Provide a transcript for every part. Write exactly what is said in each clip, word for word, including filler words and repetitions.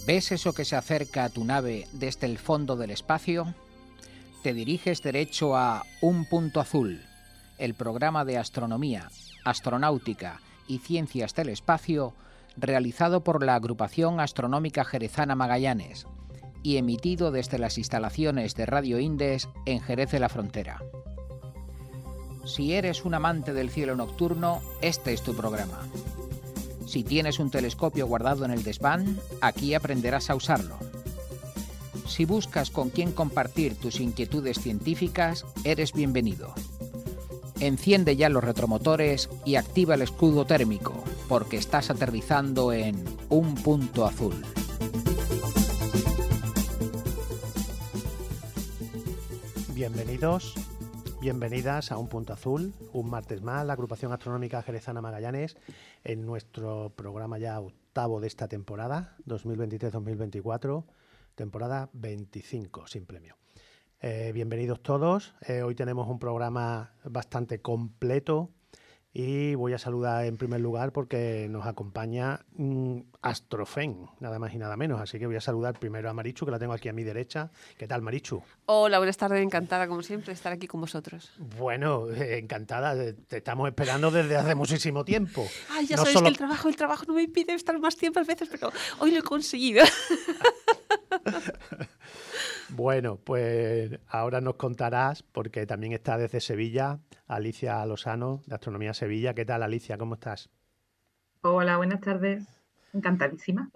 ¿Ves eso que se acerca a tu nave desde el fondo del espacio? Te diriges derecho a Un Punto Azul, el programa de astronomía, astronáutica y ciencias del espacio realizado por la Agrupación Astronómica Jerezana Magallanes y emitido desde las instalaciones de Radio Indes en Jerez de la Frontera. Si eres un amante del cielo nocturno, este es tu programa. Si tienes un telescopio guardado en el desván, aquí aprenderás a usarlo. Si buscas con quién compartir tus inquietudes científicas, eres bienvenido. Enciende ya los retromotores y activa el escudo térmico, porque estás aterrizando en Un Punto Azul. Bienvenidos, bienvenidas a Un Punto Azul, un martes más, la Agrupación Astronómica Jerezana Magallanes, en nuestro programa ya octavo de esta temporada, dos mil veintitrés dos mil veinticuatro, temporada veinticinco, sin premio. Eh, bienvenidos todos, eh, hoy tenemos un programa bastante completo y voy a saludar en primer lugar porque nos acompaña um, Astrofen, nada más y nada menos, así que voy a saludar primero a Marichu, que la tengo aquí a mi derecha. ¿Qué tal, Marichu? Hola, buenas tardes, encantada como siempre de estar aquí con vosotros. Bueno, eh, encantada, te estamos esperando desde hace muchísimo tiempo. Ay, ya no sabéis solo... que el trabajo, el trabajo no me impide estar más tiempo a veces, pero hoy lo he conseguido. Bueno, pues ahora nos contarás, porque también está desde Sevilla, Alicia Lozano, de Astronomía Sevilla. ¿Qué tal, Alicia? ¿Cómo estás? Hola, buenas tardes. Encantadísima.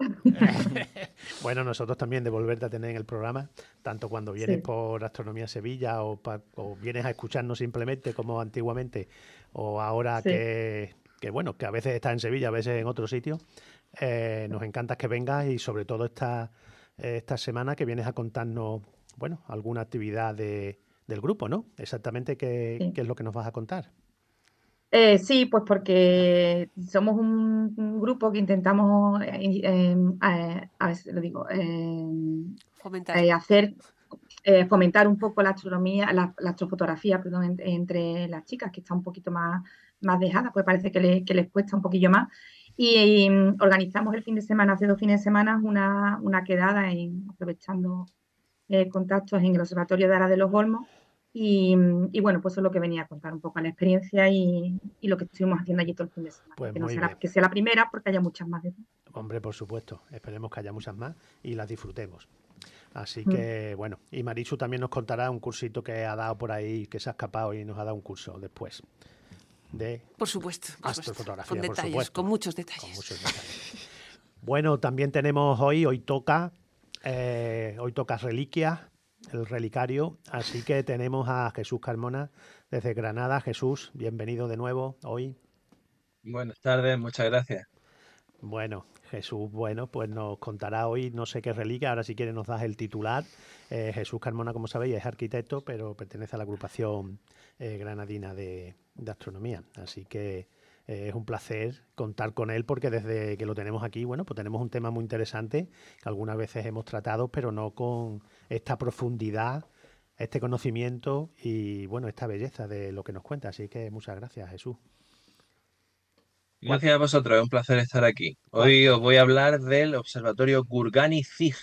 Bueno, nosotros también de volverte a tener en el programa, tanto cuando vienes Sí. por Astronomía Sevilla o, pa, o vienes a escucharnos simplemente como antiguamente, o ahora Sí. que, que, bueno, que a veces estás en Sevilla, a veces en otro sitio. Eh, nos encanta que vengas y sobre todo esta, eh, esta semana que vienes a contarnos, bueno, alguna actividad de, del grupo, ¿no? Exactamente qué, Sí. qué es lo que nos vas a contar. Eh, sí, pues porque somos un, un grupo que intentamos, eh, eh, eh, a ver si lo digo, eh, Fomentar. eh, hacer, eh, fomentar un poco la astronomía, la, la astrofotografía, perdón, en- entre las chicas, que está un poquito más, más dejada, pues parece que, le- que les cuesta un poquillo más. Y, mm, organizamos el fin de semana, hace dos fines de semana, una, una quedada en, aprovechando eh, contactos en el Observatorio de Ara de los Olmos. Y, y bueno, pues eso es lo que venía a contar un poco la experiencia y, y lo que estuvimos haciendo allí todo el fin de semana. Pues que no muy será bien. que sea la primera, porque haya muchas más de Hombre, por supuesto. Esperemos que haya muchas más y las disfrutemos. Así Mm. que, bueno, y Marichu también nos contará un cursito que ha dado por ahí, que se ha escapado y nos ha dado un curso después de Por supuesto, por supuesto. astrofotografía, Con por detalles, supuesto. con muchos detalles. Con muchos detalles. Bueno, también tenemos hoy, hoy toca, eh, hoy toca reliquias, el relicario, así que tenemos a Jesús Carmona desde Granada. Jesús, bienvenido de nuevo hoy. Buenas tardes, muchas gracias. Bueno, Jesús, bueno, pues nos contará hoy no sé qué reliquia, ahora si quieres nos das el titular. Eh, Jesús Carmona, como sabéis, es arquitecto, pero pertenece a la agrupación eh, granadina de, de astronomía, así que eh, es un placer contar con él porque desde que lo tenemos aquí, bueno, pues tenemos un tema muy interesante que algunas veces hemos tratado, pero no con esta profundidad, este conocimiento y, bueno, esta belleza de lo que nos cuenta, así que muchas gracias, Jesús. Gracias a vosotros, es un placer estar aquí. ¿Cuál? Hoy os voy a hablar del Observatorio Gurgani-Zig.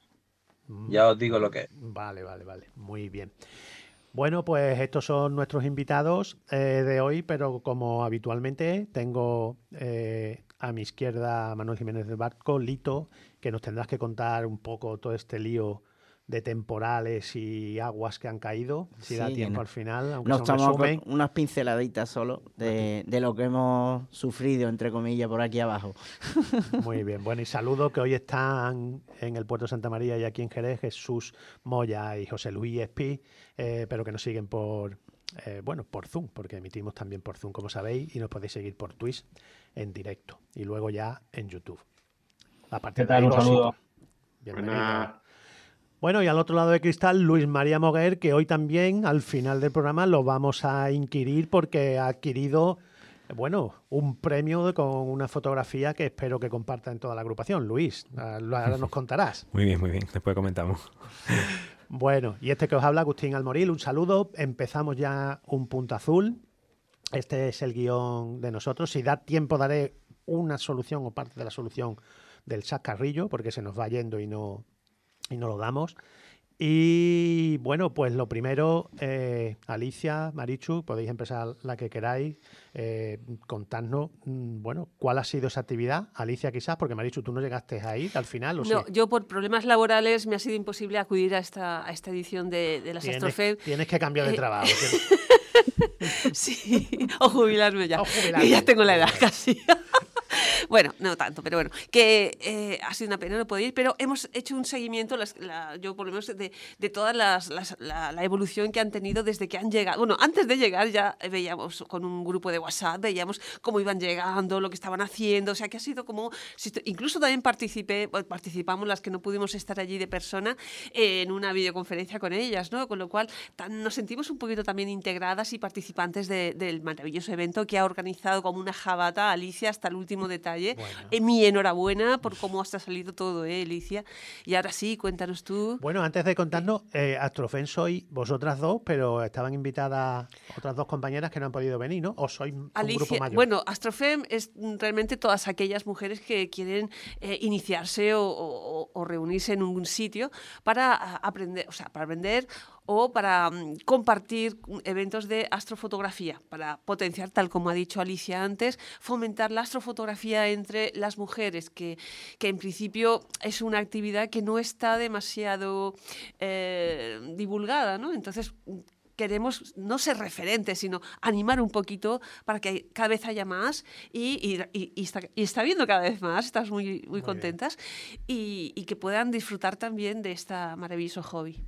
Ya os digo lo que es. Vale, vale, vale. Muy bien. Bueno, pues estos son nuestros invitados eh, de hoy, pero como habitualmente tengo eh, a mi izquierda a Manuel Jiménez del Barco, Lito, que nos tendrás que contar un poco todo este lío de temporales y aguas que han caído, si Sí, da que tiempo no- al final, aunque Nos sea un tomamos resumen. con unas pinceladitas solo de, de lo que hemos sufrido, entre comillas, por aquí abajo. Muy bien, bueno, y saludo que hoy están en el Puerto de Santa María y aquí en Jerez Jesús Moya y José Luis Espí, eh, pero que nos siguen por, eh, bueno, por Zoom, porque emitimos también por Zoom, como sabéis, y nos podéis seguir por Twitch en directo y luego ya en YouTube. A partir ¿Qué tal? de ahí, Un saludo. Rosito. Bienvenido. Buenas. Bueno, y al otro lado de cristal, Luis María Moguer, que hoy también, al final del programa, lo vamos a inquirir porque ha adquirido, bueno, un premio de- con una fotografía que espero que comparta en toda la agrupación. Luis, ahora nos contarás. Muy bien, muy bien. Después comentamos. Bueno, y este que os habla, Agustín Almoril, un saludo. Empezamos ya Un Punto Azul. Este es el guión de nosotros. Si da tiempo, daré una solución o parte de la solución del chascarrillo, porque se nos va yendo y no, y no lo damos. Y bueno, pues lo primero, eh, Alicia, Marichu, podéis empezar la que queráis, eh, contadnos, mm, bueno, cuál ha sido esa actividad. Alicia quizás, porque Marichu, tú no llegaste a ir al final, ¿o No, sí? yo por problemas laborales me ha sido imposible acudir a esta, a esta edición de, de las Tienes, Astrofed. tienes que cambiar de Eh, trabajo. tienes- Sí, o jubilarme ya. O jubilarme, Que ya tengo la edad jubilarme. casi. Bueno, no tanto, pero bueno, que eh, ha sido una pena no poder ir, pero hemos hecho un seguimiento, las, la, yo por lo menos, de, de toda las, las, la, la evolución que han tenido desde que han llegado. Bueno, antes de llegar ya veíamos con un grupo de WhatsApp, veíamos cómo iban llegando, lo que estaban haciendo, o sea que ha sido como, incluso también participé, participamos las que no pudimos estar allí de persona eh, en una videoconferencia con ellas, ¿no? Con lo cual tan, nos sentimos un poquito también integradas y participantes de, del maravilloso evento que ha organizado como una jabata Alicia hasta el último detalle. Bueno. Eh, mi enhorabuena por cómo hasta ha salido todo, ¿eh, Alicia? Y ahora sí, cuéntanos tú. Bueno, antes de contarnos, eh, Astrofen sois vosotras dos, pero estaban invitadas otras dos compañeras que no han podido venir, ¿no? ¿O sois un Alicia, grupo mayor? bueno, Astrofem es realmente todas aquellas mujeres que quieren eh, iniciarse o, o, o reunirse en un sitio para a, aprender, o sea, para aprender o para um, compartir eventos de astrofotografía, para potenciar, tal como ha dicho Alicia antes, fomentar la astrofotografía entre las mujeres, que, que en principio es una actividad que no está demasiado eh, divulgada, ¿no? Entonces, queremos no ser referentes, sino animar un poquito para que cada vez haya más y, y, y, y, está, y está viendo cada vez más, estás muy, muy, muy contentas y, y que puedan disfrutar también de este maravilloso hobby.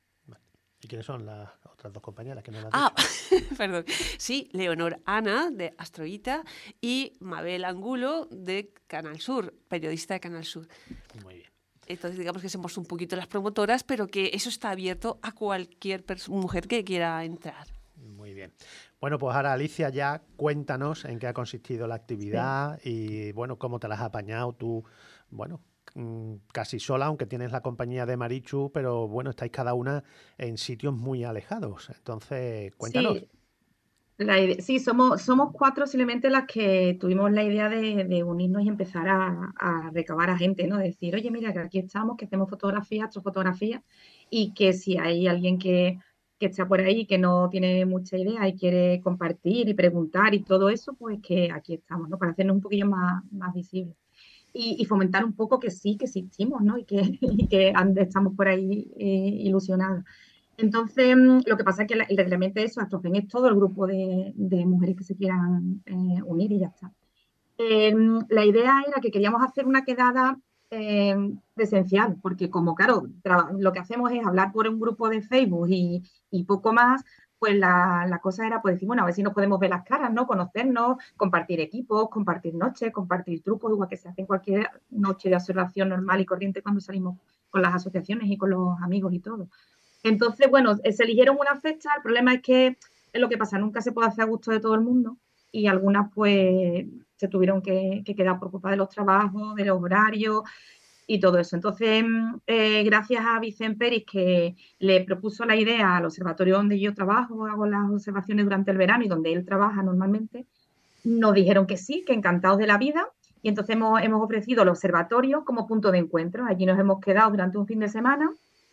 ¿Y quiénes son las otras dos compañeras que no las Ah, perdón. Sí, Leonor Ana, de Astroita, y Mabel Angulo, de Canal Sur, periodista de Canal Sur. Muy bien. Entonces, digamos que somos un poquito las promotoras, pero que eso está abierto a cualquier mujer que quiera entrar. Muy bien. Bueno, pues ahora, Alicia, ya cuéntanos en qué ha consistido la actividad sí. y, bueno, cómo te las has apañado tú, bueno, casi sola, aunque tienes la compañía de Marichu, pero bueno, estáis cada una en sitios muy alejados. Entonces, cuéntanos. Sí, la idea, sí somos, somos cuatro simplemente las que tuvimos la idea de, de unirnos y empezar a, a recabar a gente, ¿no? Decir, oye, mira, que aquí estamos, que hacemos fotografía, astrofotografía, y que si hay alguien que, que está por ahí que no tiene mucha idea y quiere compartir y preguntar y todo eso, pues que aquí estamos, ¿no? Para hacernos un poquillo más, más visibles. Y, y fomentar un poco que sí, que existimos, ¿no? Y que, y que estamos por ahí eh, ilusionados. Entonces, lo que pasa es que el reglamento es eso, Astrofen es todo el grupo de, de mujeres que se quieran eh, unir y ya está. Eh, la idea era que queríamos hacer una quedada eh, presencial, porque como, claro, lo que hacemos es hablar por un grupo de Facebook y, y poco más, pues la, la cosa era pues decir, bueno, a ver si nos podemos ver las caras, ¿no? Conocernos, compartir equipos, compartir noches, compartir trucos, igual que se hace en cualquier noche de observación normal y corriente cuando salimos con las asociaciones y con los amigos y todo. Entonces, bueno, se eligieron una fecha, el problema es que es lo que pasa, nunca se puede hacer a gusto de todo el mundo y algunas pues se tuvieron que, que quedar por culpa de los trabajos, de los horarios y todo eso. Entonces, eh, gracias a Vicente Peris, que le propuso la idea al observatorio donde yo trabajo, hago las observaciones durante el verano y donde él trabaja normalmente, nos dijeron que sí, que encantados de la vida. Y entonces hemos, hemos ofrecido el observatorio como punto de encuentro. Allí nos hemos quedado durante un fin de semana.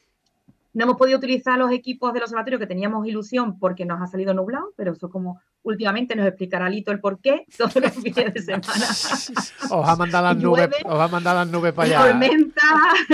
No hemos podido utilizar los equipos del observatorio que teníamos ilusión porque nos ha salido nublado, pero eso como últimamente nos explicará Lito el por qué todos los fines de semana. Os ha mandado las nubes, os ha mandado las nubes para allá. Tormenta,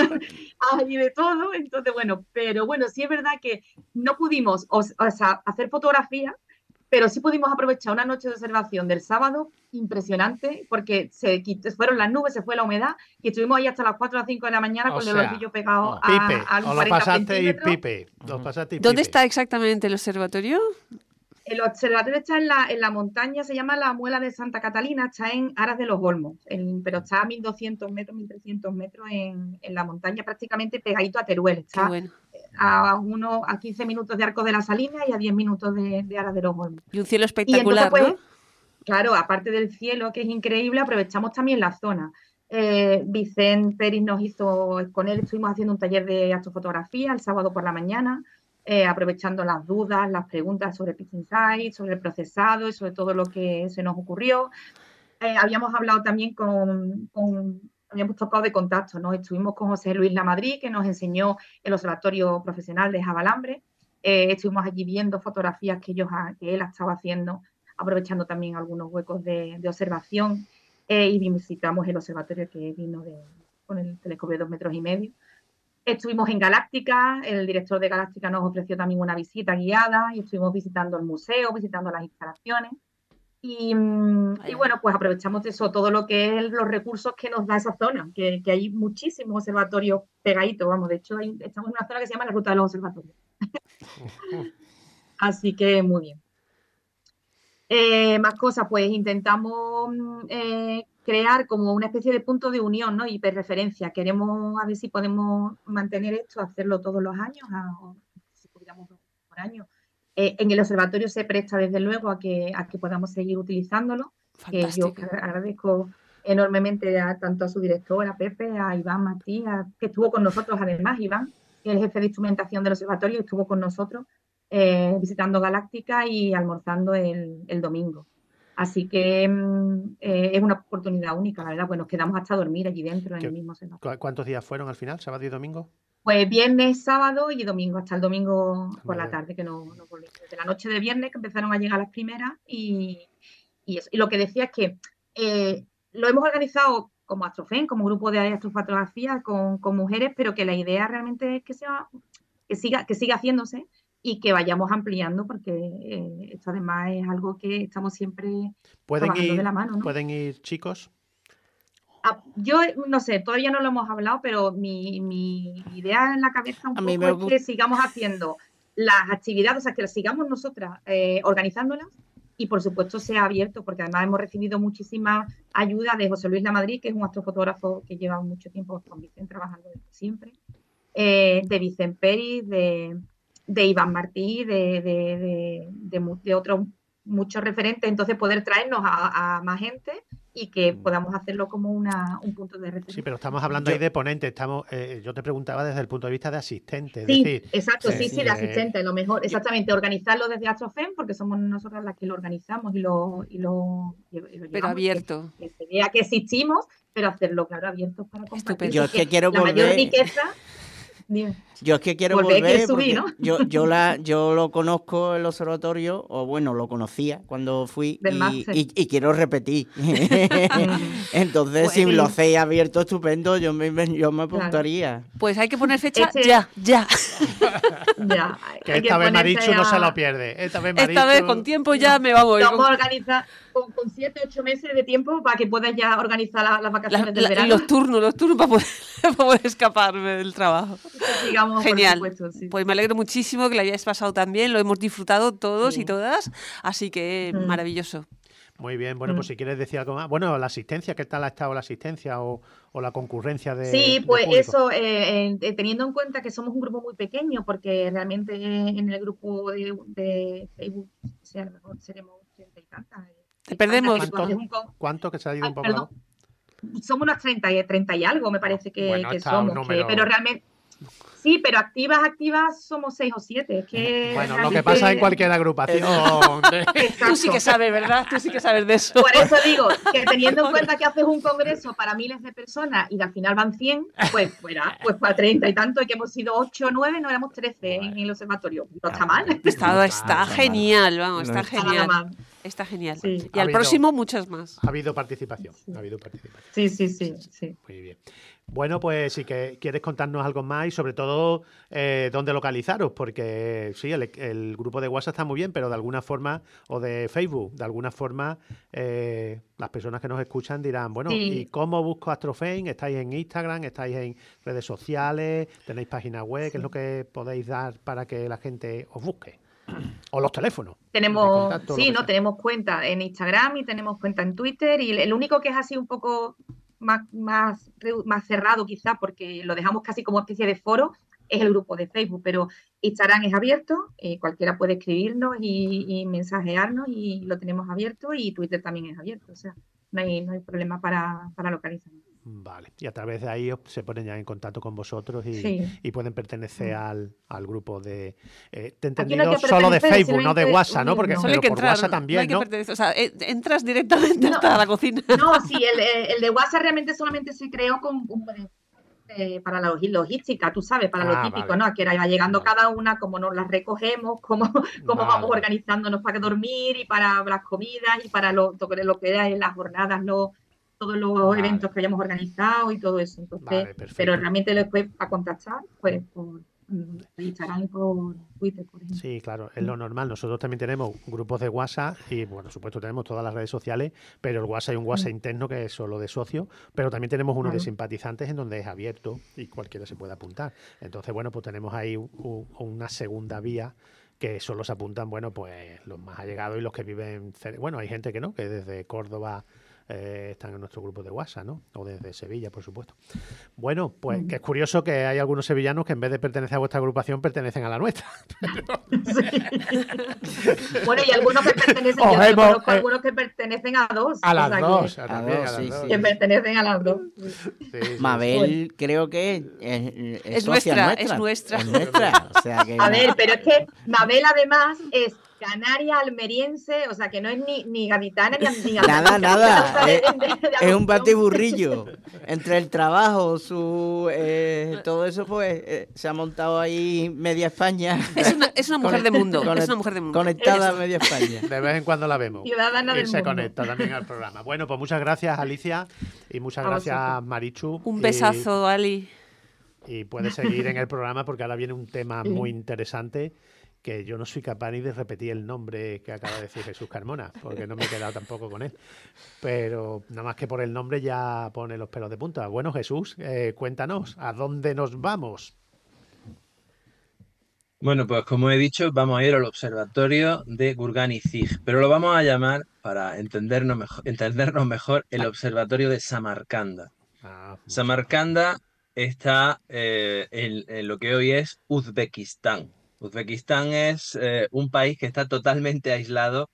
hay de todo. Entonces, bueno, pero bueno, sí es verdad que no pudimos o, o sea, hacer fotografía, pero sí pudimos aprovechar una noche de observación del sábado impresionante porque se quitó, fueron las nubes, se fue la humedad y estuvimos ahí hasta las cuatro o cinco de la mañana o con sea, el orgullo pegado oh, a, pipe, a os lo pasaste y pipe, los pasaste y pipe. ¿Dónde está exactamente el observatorio? El observatorio está en la, en la montaña, se llama la Muela de Santa Catalina, está en Aras de los Olmos, en, pero está a mil doscientos metros, mil trescientos metros en, en la montaña, prácticamente pegadito a Teruel. Está bueno. a, uno, a quince minutos de Arcos de la Salina y a diez minutos de, de Aras de los Olmos. Y un cielo espectacular, entonces, pues, ¿no? Claro, aparte del cielo, que es increíble, aprovechamos también la zona. Eh, Vicente Peris nos hizo, con él estuvimos haciendo un taller de astrofotografía el sábado por la mañana, Eh, aprovechando las dudas, las preguntas sobre PixInsight, sobre el procesado y sobre todo lo que se nos ocurrió. Eh, habíamos hablado también con, con habíamos tocado de contacto, ¿no? Estuvimos con José Luis Lamadrid, que nos enseñó el Observatorio Profesional de Javalambre. Eh, estuvimos allí viendo fotografías que, ellos ha, que él estaba haciendo, aprovechando también algunos huecos de, de observación. Eh, y visitamos el observatorio que vino de, con el telescopio de dos metros y medio. Estuvimos en Galáctica, el director de Galáctica nos ofreció también una visita guiada y estuvimos visitando el museo, visitando las instalaciones. Y, y bueno, pues aprovechamos de eso, todo lo que es los recursos que nos da esa zona, que, que hay muchísimos observatorios pegaditos, vamos, de hecho hay, estamos en una zona que se llama la Ruta de los Observatorios. Así que muy bien. Eh, más cosas, pues intentamos eh, crear como una especie de punto de unión, ¿no? Hiperreferencia. Queremos a ver si podemos mantener esto, hacerlo todos los años, a, si pudiéramos por año. Eh, en el observatorio se presta desde luego a que, a que podamos seguir utilizándolo. Que yo agradezco enormemente a, tanto a su director, a Pepe, a Iván Martí, a, que estuvo con nosotros además, Iván, que es el jefe de instrumentación del observatorio, estuvo con nosotros. Eh, visitando Galáctica y almorzando el, el domingo. Así que eh, es una oportunidad única, la verdad, pues nos quedamos hasta dormir allí dentro en el mismo observatorio. ¿Cuántos días fueron al final, sábado y domingo? Pues viernes, sábado y domingo, hasta el domingo por la tarde, que no, no volvimos. Desde la noche de viernes que empezaron a llegar las primeras y, y, eso. Y lo que decía es que eh, lo hemos organizado como Astrofem, como grupo de astrofotografía con, con mujeres, pero que la idea realmente es que, sea, que, siga, que siga haciéndose y que vayamos ampliando, porque eh, esto además es algo que estamos siempre trabajando ir, de la mano, ¿no? ¿Pueden ir chicos? Ah, yo no sé, todavía no lo hemos hablado, pero mi, mi idea en la cabeza un A poco mí me es que sigamos haciendo las actividades, o sea, que las sigamos nosotras eh, organizándolas y por supuesto sea abierto, porque además hemos recibido muchísima ayuda de José Luis Lamadrid, que es un astrofotógrafo que lleva mucho tiempo con Vicente trabajando desde siempre, eh, de Vicente Pérez, de... de Iván Martí, de, de, de, de, de otros muchos referentes, entonces poder traernos a, a más gente y que podamos hacerlo como una, un punto de referencia. Sí, pero estamos hablando yo, ahí de ponente, estamos, eh, yo te preguntaba desde el punto de vista de asistente. Es sí, decir, exacto, eh, sí, sí, de asistente, lo mejor, exactamente, organizarlo desde Astrofem, porque somos nosotras las que lo organizamos y lo, y lo, y lo llevamos. Pero abierto. Que, que se vea que existimos, pero hacerlo, claro, abierto para compartir. Yo es que quiero la volver... mayor riqueza... Dime. Yo es que quiero volver, volver subir, porque ¿no? yo, yo, la, yo lo conozco el observatorio, o bueno, lo conocía cuando fui y, y, y quiero repetir. Entonces, pues, si lo hacéis abierto, estupendo, yo me, yo me apuntaría. Claro. Pues hay que poner fecha este... ya, ya. ya que esta que vez Marichu ya... no se lo pierde. Esta vez, Marichu... esta vez con tiempo ya me vamos. Vamos a organizar con, con siete, ocho meses de tiempo para que puedas ya organizar la, las vacaciones la, del la, verano. Los turnos, los turnos para poder, para poder escaparme del trabajo. Digamos, genial. Por supuesto, sí. Pues me alegro muchísimo que lo hayáis pasado tan bien, lo hemos disfrutado todos sí. y todas, así que mm. maravilloso. Muy bien, bueno, mm. pues si quieres decir algo más. Bueno, la asistencia, ¿qué tal ha estado la asistencia o, o la concurrencia de Sí, pues de eso, eh, eh, teniendo en cuenta que somos un grupo muy pequeño, porque realmente en el grupo de, de Facebook, o sea, a lo mejor seremos treinta y tantas. Te perdemos. ¿Cuánto? ¿Cuánto que se ha ido ah, un poco perdón. Somos unas treinta y, treinta y algo, me parece que, bueno, que somos, número... que, pero realmente... Sí, pero activas, activas somos seis o siete. Es que bueno, realmente... lo que pasa en cualquier agrupación. Tú sí que sabes, ¿verdad? Tú sí que sabes de eso. Por eso digo que teniendo en cuenta que haces un congreso para miles de personas y al final van cien, pues fuera, pues para treinta y tanto, y que hemos sido ocho o nueve, no éramos trece bueno. en el observatorio. No está mal. Está, está genial, vamos, está no genial. Está genial. Sí. Y al habido, próximo, muchas más. Ha habido participación. Sí. Ha habido participación. Sí, sí, sí, sí. Muy bien. Bueno, pues si que quieres contarnos algo más y sobre todo eh, dónde localizaros, porque sí, el, el grupo de WhatsApp está muy bien, pero de alguna forma, o de Facebook, de alguna forma, eh, las personas que nos escuchan dirán, bueno, sí. ¿y cómo busco Astrofem? ¿Estáis en Instagram? ¿Estáis en redes sociales? ¿Tenéis página web? Sí. ¿Qué es lo que podéis dar para que la gente os busque? O los teléfonos. Tenemos, contacto, sí, no, sea. tenemos cuenta en Instagram y tenemos cuenta en Twitter, y el único que es así un poco más, más, más cerrado quizá, porque lo dejamos casi como especie de foro, es el grupo de Facebook, pero Instagram es abierto, eh, cualquiera puede escribirnos y, y mensajearnos y lo tenemos abierto, y Twitter también es abierto, o sea, no hay, no hay problema para, para localizarnos. Vale, y a través de ahí se ponen ya en contacto con vosotros y, Sí. y pueden pertenecer Mm. al, al grupo de... Eh, te he Aquí no hay entendido que solo de pertenecer, Facebook, no de simplemente WhatsApp, ¿no? Porque unirnos. Solo hay pero que por entrar, WhatsApp no hay también, que ¿no? pertenecer. O sea, eh, entras directamente No, hasta la cocina. no, sí, el, eh, el de WhatsApp realmente solamente se creó con, un- eh, para la logi- logística, tú sabes, para lo Ah, típico, vale. ¿no? Que era llegando Vale. cada una, cómo nos las recogemos, cómo, cómo Vale, vamos vale. organizándonos para dormir y para las comidas y para lo, lo que lo que era en las jornadas, lo- todos los Vale. eventos que hayamos organizado y todo eso. Entonces, Vale, pero perfecto. realmente después para contactar, pues por mm, por Instagram y por Twitter, por ejemplo. Sí, claro, es lo normal. Nosotros también tenemos grupos de WhatsApp y, bueno, por supuesto, tenemos todas las redes sociales, pero el WhatsApp hay un WhatsApp Mm. interno que es solo de socios, pero también tenemos uno de Claro. simpatizantes en donde es abierto y cualquiera se puede apuntar. Entonces, bueno, pues tenemos ahí u- u- una segunda vía que solo se apuntan, bueno, pues los más allegados y los que viven cer- Bueno, hay gente que no, que desde Córdoba eh, están en nuestro grupo de WhatsApp, ¿no? O desde Sevilla, por supuesto. Bueno, pues que es curioso que hay algunos sevillanos que en vez de pertenecer a vuestra agrupación pertenecen a la nuestra. Bueno, y algunos que pertenecen, Os yo, yo hemos, conozco eh, algunos que pertenecen a dos. A o las sea, dos, que, a A también, dos, a las sí, dos. sí. que pertenecen a las dos. Sí, sí, sí. Mabel creo que es, es, Es socia nuestra, es nuestra. Es nuestra. O sea que A una- ver, pero es que Mabel además es canaria, almeriense, o sea que no es ni, ni gaditana ni, ni Nada, andaluza, nada. de- Es, de- de es un adopción. batiburrillo. Entre el trabajo, su eh, todo eso, pues eh, se ha montado ahí media España. Es una, es una mujer de mundo. Conect- Es una mujer de mundo. Conectada a Eso. media España. De vez en cuando la vemos. Ciudadana y del se mundo. conecta también al programa. Bueno, pues muchas gracias, Alicia, y muchas A gracias, vosotros. Marichu. Un y- besazo, Ali. Y, puedes seguir en el programa porque ahora viene un tema Sí. muy interesante que yo no soy capaz ni de repetir el nombre que acaba de decir Jesús Carmona, porque no me he quedado tampoco con él. Pero nada más que por el nombre ya pone los pelos de punta. Bueno, Jesús, eh, cuéntanos, ¿a dónde nos vamos? Bueno, pues como he dicho, vamos a ir al observatorio de Gurgani Zig, pero lo vamos a llamar, para entendernos mejor, entendernos mejor, el observatorio de Samarcanda. Ah, muy Samarcanda está eh, en, en lo que hoy es Uzbekistán. Uzbekistán es eh, un país que está totalmente aislado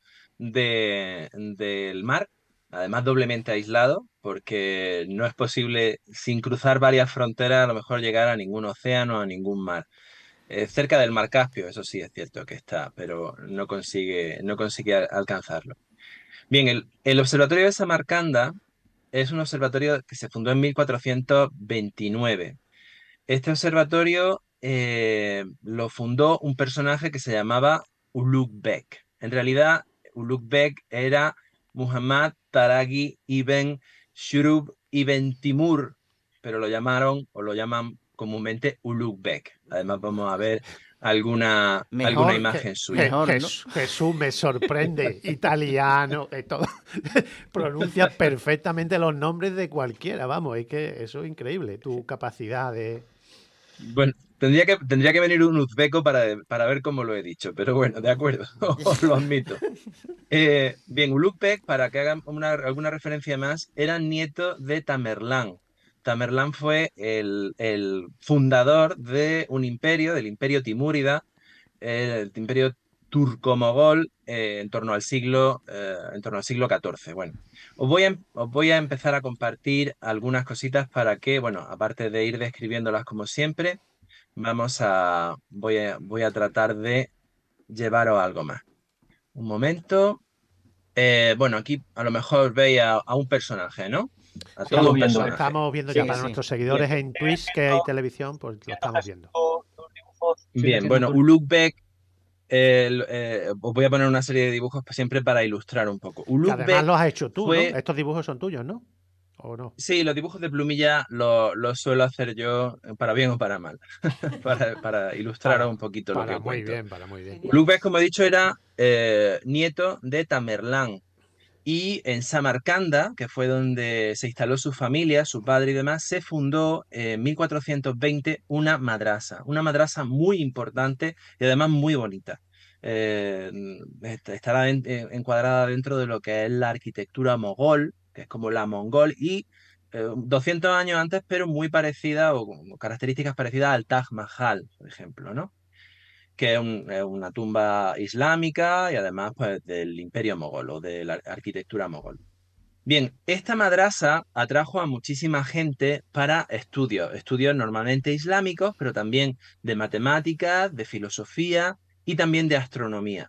de- del mar, además doblemente aislado, porque no es posible, sin cruzar varias fronteras, a lo mejor llegar a ningún océano, a ningún mar. Eh, cerca del mar Caspio, eso sí es cierto que está, pero no consigue, no consigue al- alcanzarlo. Bien, el, el observatorio de Samarcanda es un observatorio que se fundó en mil cuatrocientos veintinueve. Este observatorio eh, lo fundó un personaje que se llamaba Ulugh Bek. En realidad, Ulugh Bek era Muhammad Taraghi ibn Shurub ibn Timur, pero lo llamaron o lo llaman comúnmente Ulugh Bek. Además, vamos a ver alguna, Mejor alguna que- imagen suya. mejor, ¿no? Jes- Jesús, me sorprende. Italiano, eh, todo. Pronuncia perfectamente los nombres de cualquiera, vamos, es que eso es increíble, tu capacidad de... Bueno, tendría que, tendría que venir un uzbeco para, para ver cómo lo he dicho, pero bueno, de acuerdo, os lo admito. Eh, bien, Ulugh Bek, para que hagan una, alguna referencia más, era nieto de Tamerlán. Tamerlán fue el, el fundador de un imperio, del imperio timúrida, eh, el imperio turco-mogol, eh, en torno al siglo, eh, en torno al siglo catorce. Bueno, os voy, a, os voy a empezar a compartir algunas cositas para que, bueno, aparte de ir describiéndolas como siempre, vamos a, voy a, voy a tratar de llevaros algo más. Un momento. Eh, bueno, aquí a lo mejor veis a, a un personaje, ¿no? A todo un Lo personaje. estamos viendo Sí, ya para sí. nuestros seguidores en Twitch, que hay televisión, pues lo estamos viendo. Bien, bueno, Ulugh Bek, el, eh, os voy a poner una serie de dibujos siempre para ilustrar un poco. Que Ulugh además Bek los has hecho tú, fue- ¿no? Estos dibujos son tuyos, ¿no? ¿O no? Sí, los dibujos de plumilla los los suelo hacer yo, eh, para bien o para mal, para, para ilustraros Para- un poquito lo Para que muy cuento. bien, para muy bien. Ulugh Bek, como he dicho, era eh, nieto de Tamerlán. Y en Samarcanda, que fue donde se instaló su familia, su padre y demás, se fundó en mil cuatrocientos veinte una madrasa. Una madrasa muy importante y además muy bonita. Eh, est- estará en- eh, encuadrada dentro de lo que es la arquitectura mogol, que es como la mongol, y eh, doscientos años antes, pero muy parecida o con características parecidas al Taj Mahal, por ejemplo, ¿no? Que es, un- es una tumba islámica y además pues del imperio mogol o de la arquitectura mogol. Bien, esta madrasa atrajo a muchísima gente para estudios, estudios normalmente islámicos, pero también de matemáticas, de filosofía y también de astronomía.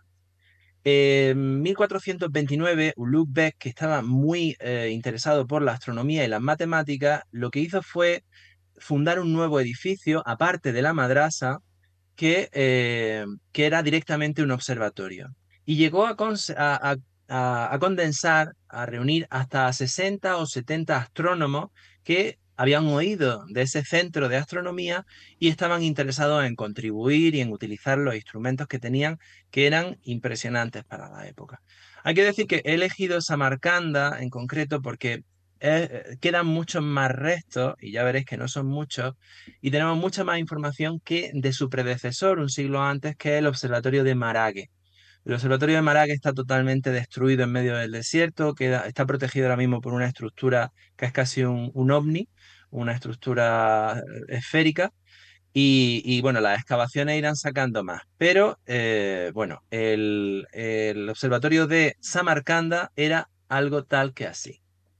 En mil cuatrocientos veintinueve, Ulugh Beg, que estaba muy eh, interesado por la astronomía y las matemáticas, lo que hizo fue fundar un nuevo edificio, aparte de la madrasa, que, eh, que era directamente un observatorio. Y llegó a, a, a, a condensar, a reunir hasta sesenta o setenta astrónomos que habían oído de ese centro de astronomía y estaban interesados en contribuir y en utilizar los instrumentos que tenían, que eran impresionantes para la época. Hay que decir que he elegido Samarcanda en concreto porque eh, quedan muchos más restos, y ya veréis que no son muchos, y tenemos mucha más información que de su predecesor un siglo antes, que es el Observatorio de Maraghe. El Observatorio de Maraghe está totalmente destruido en medio del desierto, queda, está protegido ahora mismo por una estructura que es casi un, un ovni, una estructura esférica, y, y, bueno, las excavaciones irán sacando más. Pero eh, bueno, el, el Observatorio de Samarcanda era algo tal que así.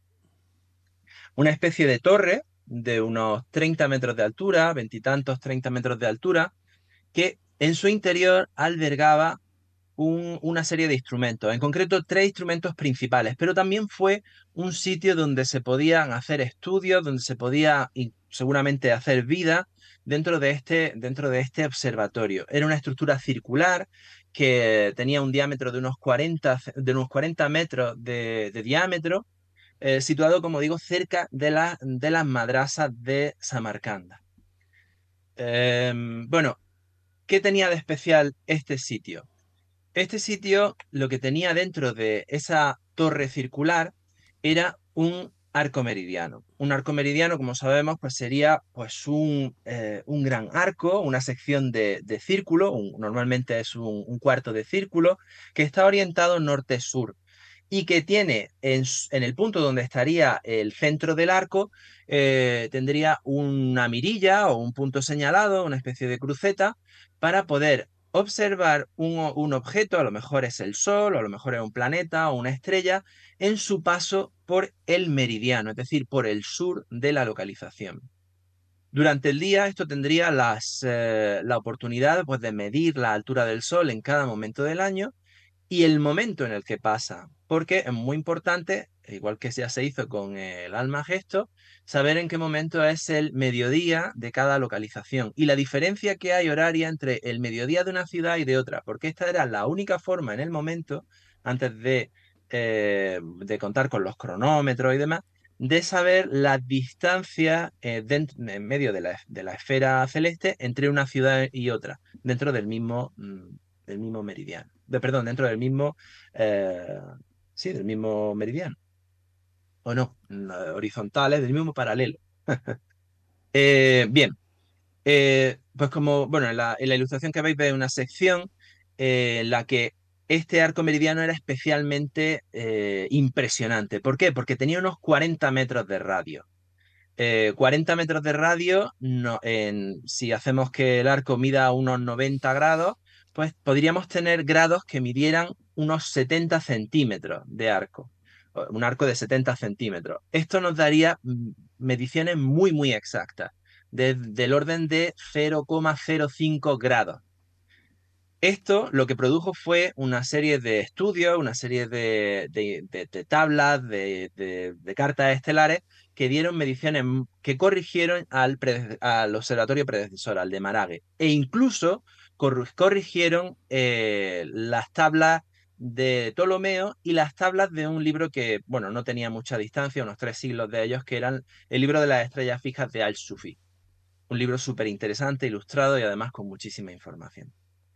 Una especie de torre de unos treinta metros de altura, veintitantos, treinta metros de altura, que en su interior albergaba un, una serie de instrumentos, en concreto tres instrumentos principales, pero también fue un sitio donde se podían hacer estudios, donde se podía y seguramente hacer vida dentro de este, dentro de este observatorio. Era una estructura circular que tenía un diámetro de unos cuarenta, de unos cuarenta metros de, de diámetro, eh, situado, como digo, cerca de, la, de las madrasas de Samarcanda. Eh, bueno, ¿qué tenía de especial este sitio? Este sitio, lo que tenía dentro de esa torre circular era un arco meridiano. Un arco meridiano, como sabemos, pues sería pues un, eh, un gran arco, una sección de, de círculo, un, normalmente es un, un cuarto de círculo, que está orientado norte-sur y que tiene en, en, el punto donde estaría el centro del arco, eh, tendría una mirilla o un punto señalado, una especie de cruceta, para poder observar un, un objeto, a lo mejor es el Sol, o a lo mejor es un planeta o una estrella, en su paso por el meridiano, es decir, por el sur de la localización. Durante el día esto tendría las, eh, la oportunidad pues, de medir la altura del Sol en cada momento del año y el momento en el que pasa, porque es muy importante, igual que ya se hizo con el Almagesto, saber en qué momento es el mediodía de cada localización y la diferencia que hay horaria entre el mediodía de una ciudad y de otra, porque esta era la única forma en el momento, antes de, eh, de contar con los cronómetros y demás, de saber la distancia eh, dentro, en medio de la, de la esfera celeste entre una ciudad y otra, dentro del mismo, mm, del mismo meridiano. De, perdón, dentro del mismo, eh, sí, del mismo meridiano. O no, horizontales, del mismo paralelo. eh, bien, eh, pues como, bueno, en la, en la ilustración que veis veis una sección eh, en la que este arco meridiano era especialmente eh, impresionante. ¿Por qué? Porque tenía unos cuarenta metros de radio. Eh, cuarenta metros de radio, no, en, si hacemos que el arco mida unos noventa grados, pues podríamos tener grados que midieran unos setenta centímetros de arco, un arco de setenta centímetros. Esto nos daría mm, mediciones muy, muy exactas, de, del orden de cero coma cero cinco grados. Esto lo que produjo fue una serie de estudios, una serie de, de, de, de tablas, de, de, de cartas estelares que dieron mediciones que corrigieron al, al observatorio predecesor, al de Maraghe, e incluso corrigieron eh, las tablas de Ptolomeo y las tablas de un libro que, bueno, no tenía mucha distancia, unos tres siglos de ellos, que eran el libro de las estrellas fijas de Al-Sufi. Un libro súper interesante, ilustrado y además con muchísima información.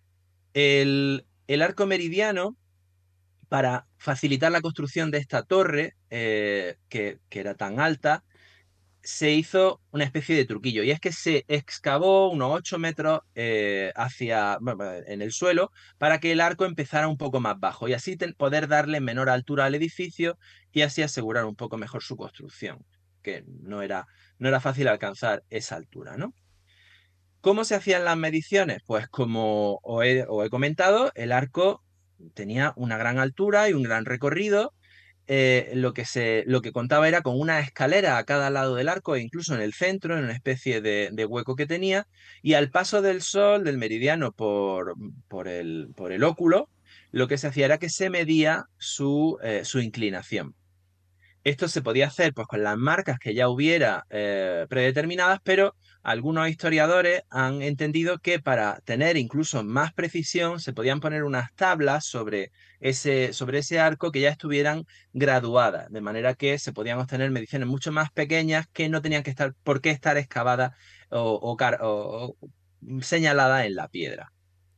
El, el arco meridiano, para facilitar la construcción de esta torre, eh, que, que era tan alta, se hizo una especie de truquillo, y es que se excavó unos ocho metros eh, hacia, bueno, en el suelo para que el arco empezara un poco más bajo y así ten, poder darle menor altura al edificio y así asegurar un poco mejor su construcción, que no era, no era fácil alcanzar esa altura, ¿no? ¿Cómo se hacían las mediciones? Pues como os he, os he comentado, el arco tenía una gran altura y un gran recorrido. eh, lo que se, lo que contaba era con una escalera a cada lado del arco e incluso en el centro, en una especie de, de hueco que tenía, y al paso del sol, del meridiano por, por el, por el óculo, lo que se hacía era que se medía su, eh, su inclinación. Esto se podía hacer pues, con las marcas que ya hubiera eh, predeterminadas, pero algunos historiadores han entendido que para tener incluso más precisión se podían poner unas tablas sobre ese, sobre ese arco que ya estuvieran graduadas, de manera que se podían obtener mediciones mucho más pequeñas que no tenían que estar, por qué estar excavadas o, o, o, o señaladas en la piedra.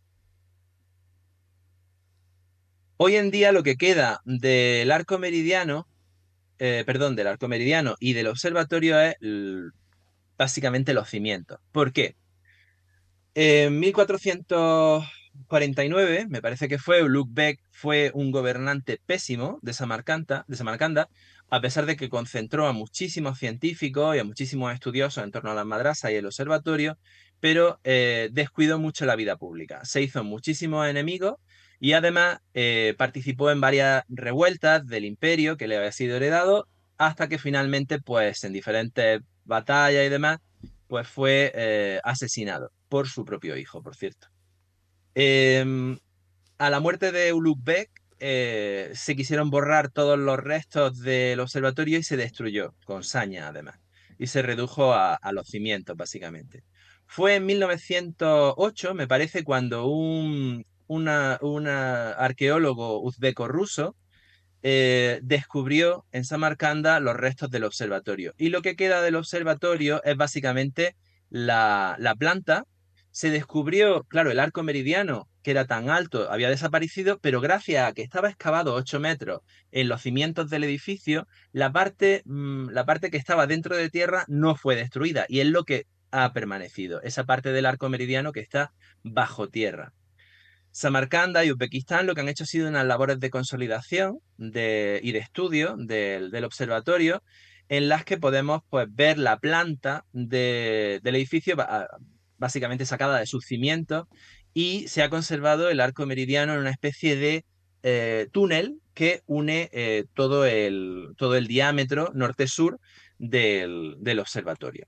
Hoy en día lo que queda del arco meridiano Eh, perdón, del arco meridiano y del observatorio es básicamente los cimientos. ¿Por qué? En mil cuatrocientos cuarenta y nueve, me parece que fue, Ulugh Beg fue un gobernante pésimo de Samarcanda, de Samarcanda, a pesar de que concentró a muchísimos científicos y a muchísimos estudiosos en torno a las madrasas y el observatorio, pero eh, descuidó mucho la vida pública. Se hizo muchísimos enemigos y además eh, participó en varias revueltas del imperio que le había sido heredado, hasta que finalmente, pues en diferentes batallas y demás, pues fue eh, asesinado por su propio hijo, por cierto. Eh, a la muerte de Ulugh Beg eh, se quisieron borrar todos los restos del observatorio y se destruyó, con saña además, y se redujo a, a los cimientos, básicamente. Fue en mil novecientos ocho, me parece, cuando un una, una arqueólogo uzbeco-ruso eh, descubrió en Samarcanda los restos del observatorio. Y lo que queda del observatorio es básicamente la, la planta. Se descubrió, claro, el arco meridiano, que era tan alto, había desaparecido, pero gracias a que estaba excavado ocho metros en los cimientos del edificio, la parte, mmm, la parte que estaba dentro de tierra no fue destruida y es lo que ha permanecido, esa parte del arco meridiano que está bajo tierra. Samarcanda y Uzbekistán lo que han hecho ha sido unas labores de consolidación de, y de estudio del, del observatorio, en las que podemos pues, ver la planta de, del edificio básicamente sacada de sus cimientos, y se ha conservado el arco meridiano en una especie de eh, túnel que une eh, todo, el, todo el diámetro norte-sur del, del observatorio.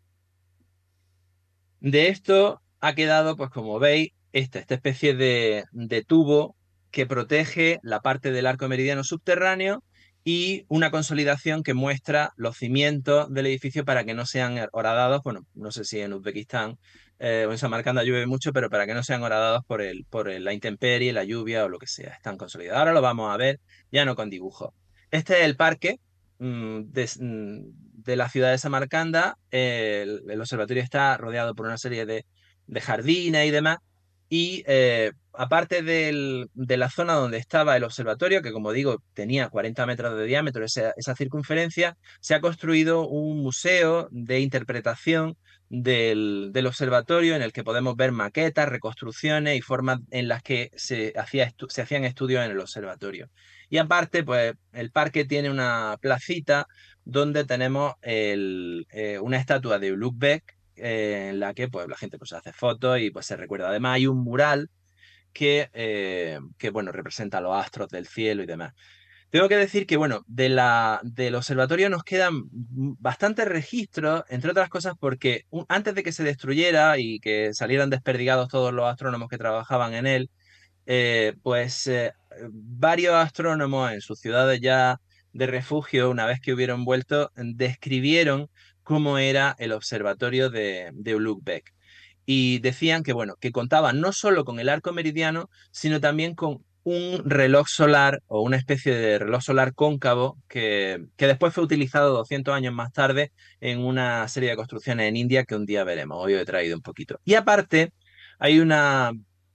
De esto ha quedado, pues como veis, esta, esta especie de, de tubo que protege la parte del arco meridiano subterráneo y una consolidación que muestra los cimientos del edificio para que no sean horadados. Bueno, no sé si en Uzbekistán eh, o en Samarcanda llueve mucho, pero para que no sean horadados por, el, por el, la intemperie, la lluvia o lo que sea. Están consolidados. Ahora lo vamos a ver ya no con dibujo. Este es el parque mmm, de, de la ciudad de Samarcanda. El, el observatorio está rodeado por una serie de, de jardines y demás. Y eh, aparte del, de la zona donde estaba el observatorio, que como digo tenía cuarenta metros de diámetro, esa, esa circunferencia, se ha construido un museo de interpretación del, del observatorio, en el que podemos ver maquetas, reconstrucciones y formas en las que se, hacía se hacían estudios en el observatorio. Y aparte, pues el parque tiene una placita donde tenemos el, eh, una estatua de Ulugh Beg, eh, en la que pues, la gente pues, hace fotos y pues, se recuerda. Además hay un mural que, eh, que bueno, representa los astros del cielo y demás. Tengo que decir que, bueno, de la, del observatorio nos quedan bastantes registros, entre otras cosas porque un, antes de que se destruyera y que salieran desperdigados todos los astrónomos que trabajaban en él, eh, pues eh, varios astrónomos en sus ciudades ya de refugio, una vez que hubieron vuelto, describieron cómo era el observatorio de, de Ulugh Beg. Y decían que, bueno, que contaban no solo con el arco meridiano, sino también con un reloj solar o una especie de reloj solar cóncavo que, que después fue utilizado doscientos años más tarde en una serie de construcciones en India que un día veremos. Hoy he traído un poquito. Y aparte, hay una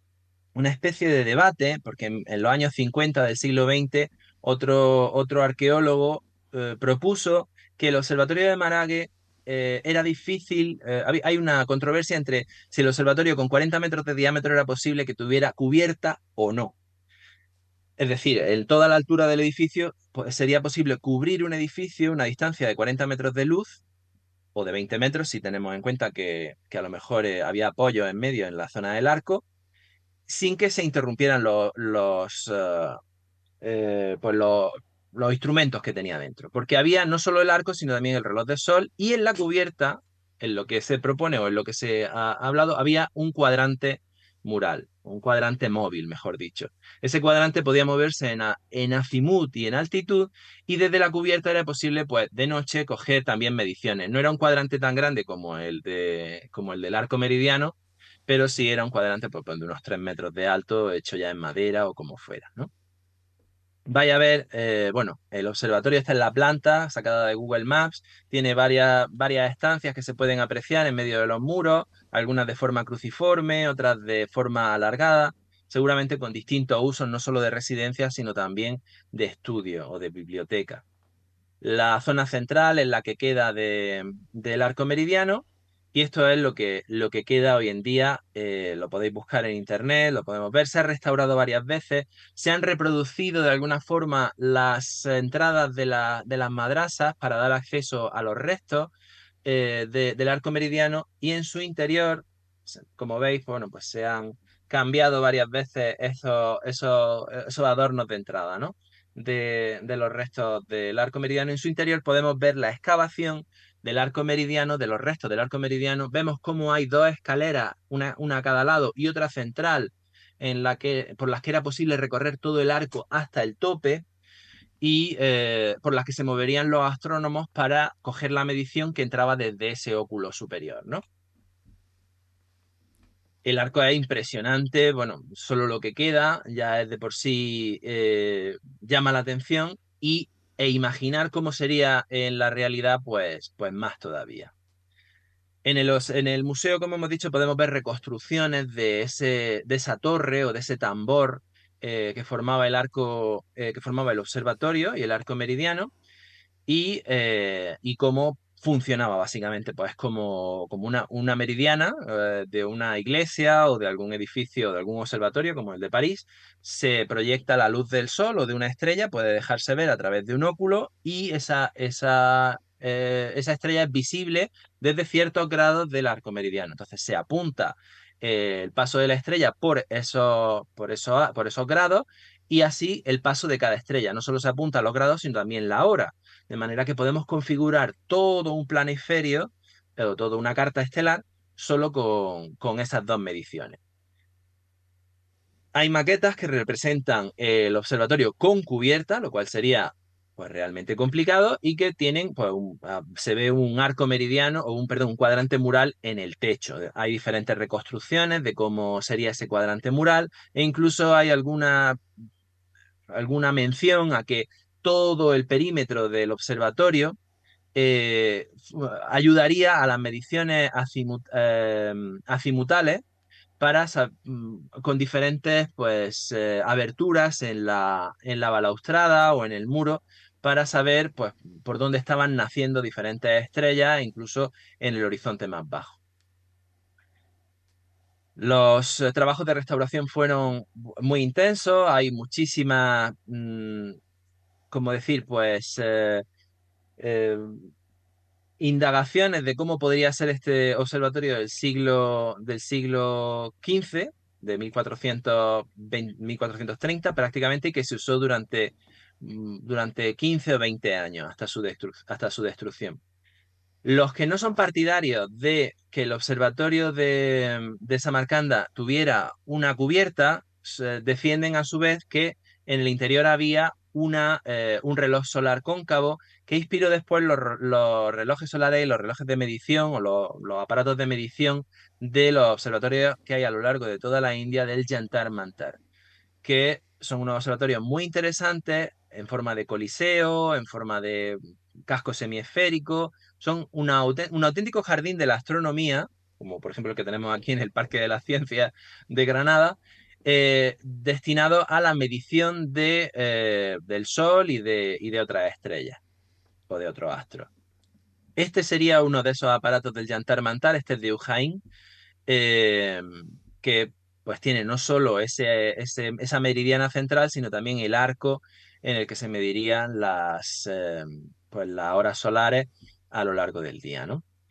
una especie de debate, porque en, en los años cincuenta del siglo veinte, otro, otro arqueólogo eh, propuso que el observatorio de Marague eh, era difícil, eh, hay una controversia entre si el observatorio con cuarenta metros de diámetro era posible que tuviera cubierta o no. Es decir, en toda la altura del edificio pues, sería posible cubrir un edificio a una distancia de cuarenta metros de luz, o de veinte metros si tenemos en cuenta que, que a lo mejor eh, había apoyo en medio en la zona del arco, sin que se interrumpieran los, los, uh, eh, pues los, los instrumentos que tenía dentro, porque había no solo el arco, sino también el reloj de sol, y en la cubierta, en lo que se propone o en lo que se ha hablado, había un cuadrante mural, un cuadrante móvil, mejor dicho. Ese cuadrante podía moverse en, a, en azimut y en altitud, y desde la cubierta era posible, pues, de noche coger también mediciones. No era un cuadrante tan grande como el, de, como el del arco meridiano, pero sí era un cuadrante, pues, de unos tres metros de alto, hecho ya en madera o como fuera, ¿no? Vaya a ver, eh, bueno, el observatorio está en la planta, sacada de Google Maps, tiene varias, varias estancias que se pueden apreciar en medio de los muros, algunas de forma cruciforme, otras de forma alargada, seguramente con distintos usos, no solo de residencia, sino también de estudio o de biblioteca. La zona central es la que queda de, del arco meridiano, y esto es lo que, lo que queda hoy en día. Eh, lo podéis buscar en internet, lo podemos ver. Se ha restaurado varias veces, se han reproducido de alguna forma las entradas de, la, de las madrasas para dar acceso a los restos eh, de, del arco meridiano, y en su interior, como veis, bueno, pues se han cambiado varias veces esos, esos, esos adornos de entrada, ¿no? De, de los restos del arco meridiano. En su interior podemos ver la excavación del arco meridiano, de los restos del arco meridiano. Vemos cómo hay dos escaleras, una, una a cada lado y otra central, en la que, por las que era posible recorrer todo el arco hasta el tope, y eh, por las que se moverían los astrónomos para coger la medición que entraba desde ese óculo superior, ¿no? El arco es impresionante, bueno, solo lo que queda ya es de por sí eh, llama la atención, y, e imaginar cómo sería en la realidad, pues, pues más todavía. En el, en el museo, como hemos dicho, podemos ver reconstrucciones de, ese, de esa torre o de ese tambor eh, que formaba el arco, eh, que formaba el observatorio y el arco meridiano, y, eh, y cómo funcionaba básicamente, pues como, como una, una meridiana eh, de una iglesia o de algún edificio o de algún observatorio como el de París. Se proyecta la luz del sol o de una estrella, puede dejarse ver a través de un óculo, y esa, esa, eh, esa estrella es visible desde ciertos grados del arco meridiano. Entonces se apunta eh, el paso de la estrella por esos, por esos, por esos grados, y así el paso de cada estrella. No solo se apunta a los grados, sino también la hora. De manera que podemos configurar todo un planisferio o toda una carta estelar solo con, con esas dos mediciones. Hay maquetas que representan el observatorio con cubierta, lo cual sería, pues, realmente complicado, y que tienen, pues, un, se ve un arco meridiano o un, perdón, un cuadrante mural en el techo. Hay diferentes reconstrucciones de cómo sería ese cuadrante mural, e incluso hay alguna, alguna mención a que todo el perímetro del observatorio eh, ayudaría a las mediciones azimut, eh, azimutales para, con diferentes, pues, eh, aberturas en la, en la balaustrada o en el muro, para saber, pues, por dónde estaban naciendo diferentes estrellas, incluso en el horizonte más bajo. Los eh, trabajos de restauración fueron muy intensos, hay muchísimas, mmm, como decir, pues, eh, eh, indagaciones de cómo podría ser este observatorio del siglo, del siglo quince, de mil cuatrocientos veinte, mil cuatrocientos treinta prácticamente, y que se usó durante, durante quince o veinte años hasta su, destru hasta su destrucción. Los que no son partidarios de que el observatorio de, de Samarcanda tuviera una cubierta, defienden a su vez que en el interior había una, eh, un reloj solar cóncavo que inspiró después los, los relojes solares y los relojes de medición o los, los aparatos de medición de los observatorios que hay a lo largo de toda la India del Jantar Mantar, que son unos observatorios muy interesantes en forma de coliseo, en forma de casco semiesférico. Son una, un auténtico jardín de la astronomía, como por ejemplo el que tenemos aquí en el Parque de las Ciencias de Granada, eh, destinado a la medición de, eh, del Sol y de, y de otras estrellas o de otros astros. Este sería uno de esos aparatos del Jantar Mantar, este es de Ujjain, eh, que pues tiene no solo ese, ese, esa meridiana central, sino también el arco en el que se medirían las, eh, pues las horas solares a lo largo del día, ¿no?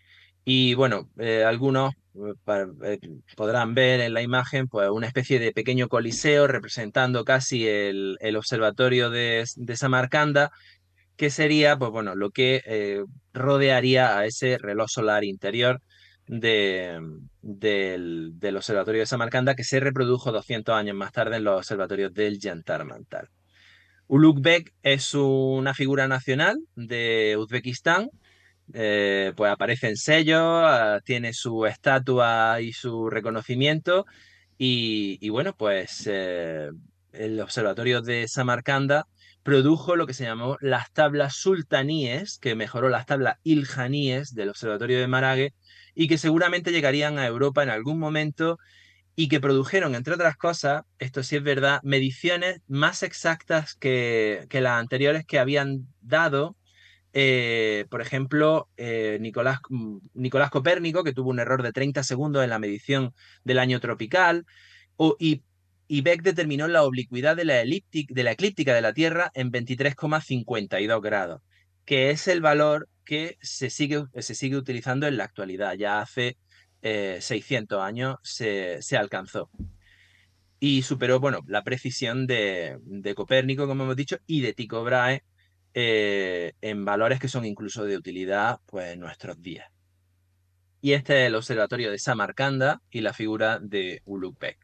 Y bueno, eh, algunos eh, pa- eh, podrán ver en la imagen pues, una especie de pequeño coliseo representando casi el, el observatorio de, de Samarcanda, que sería pues, bueno, lo que eh, rodearía a ese reloj solar interior de, del, del observatorio de Samarcanda, que se reprodujo doscientos años más tarde en los observatorios del Yantar Mantar. Ulugh Bek es una figura nacional de Uzbekistán, eh, pues aparece en sellos, eh, tiene su estatua y su reconocimiento, y, y bueno, pues eh, el observatorio de Samarcanda produjo lo que se llamó las tablas sultaníes, que mejoró las tablas iljaníes del observatorio de Maraghe, y que seguramente llegarían a Europa en algún momento y que produjeron, entre otras cosas, esto sí es verdad, mediciones más exactas que, que las anteriores que habían dado, eh, por ejemplo, eh, Nicolás, Nicolás Copérnico, que tuvo un error de treinta segundos en la medición del año tropical, o, y, y Beck determinó la oblicuidad de la, elíptica, de la eclíptica de la Tierra en veintitrés coma cincuenta y dos grados, que es el valor que se sigue, se sigue utilizando en la actualidad. Ya hace eh, seiscientos años se, se alcanzó. Y superó, bueno, la precisión de, de Copérnico, como hemos dicho, y de Tycho Brahe, eh, en valores que son incluso de utilidad pues, en nuestros días. Y este es el observatorio de Samarcanda y la figura de Ulugh Bek.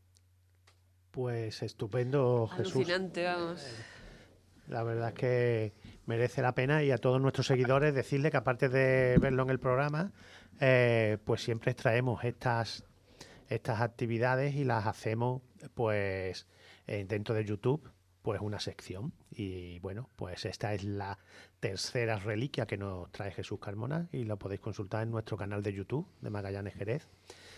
Pues estupendo, Jesús. Alucinante, vamos. La verdad es que merece la pena, y a todos nuestros seguidores decirles que aparte de verlo en el programa, eh, pues siempre extraemos estas, estas actividades y las hacemos pues eh, dentro de YouTube, pues una sección. Y bueno, pues esta es la tercera reliquia que nos trae Jesús Carmona, y lo podéis consultar en nuestro canal de YouTube de Magallanes Jerez.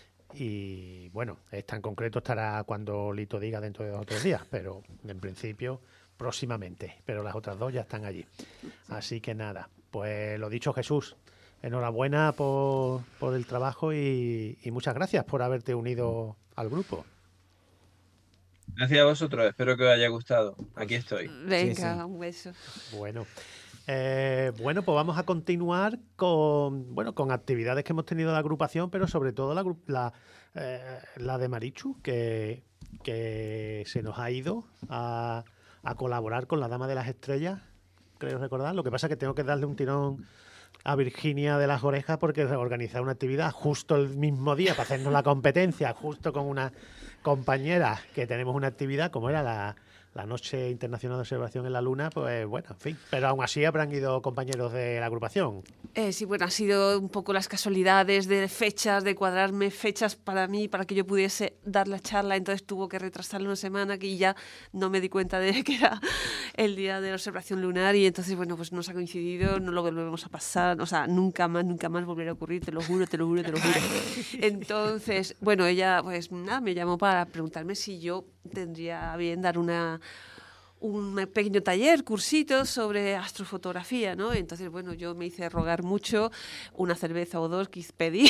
Y bueno, esta en concreto estará cuando Lito diga, dentro de dos o tres días, pero en principio próximamente, pero las otras dos ya están allí. Así que nada, pues lo dicho, Jesús, enhorabuena por, por el trabajo y, y muchas gracias por haberte unido al grupo. Gracias a vosotros, espero que os haya gustado. Aquí estoy. Venga, Sí, sí. un beso. Bueno, eh, bueno, pues vamos a continuar con, bueno, con actividades que hemos tenido de la agrupación, pero sobre todo la, gru- la, eh, la de Marichu, que, que se nos ha ido a, a colaborar con la Dama de las Estrellas, creo recordar. Lo que pasa es que tengo que darle un tirón a Virginia de las Orejas, porque organizar una actividad justo el mismo día para hacernos la competencia, justo con una compañera que tenemos una actividad como era la, la Noche Internacional de Observación en la Luna, pues bueno, en fin. Pero aún así habrán ido compañeros de la agrupación. Eh, sí, bueno, ha sido un poco las casualidades de fechas, de cuadrarme fechas para mí, para que yo pudiese dar la charla, entonces tuvo que retrasarlo una semana, que ya no me di cuenta de que era el día de la observación lunar, y entonces, bueno, pues nos ha coincidido, no lo volvemos a pasar, o sea, nunca más, nunca más volverá a ocurrir, te lo juro, te lo juro, te lo juro. Entonces, bueno, ella, pues nada, me llamó para preguntarme si yo tendría bien dar una... un pequeño taller, cursitos sobre astrofotografía, ¿no? Entonces, bueno, yo me hice rogar mucho, una cerveza o dos que pedí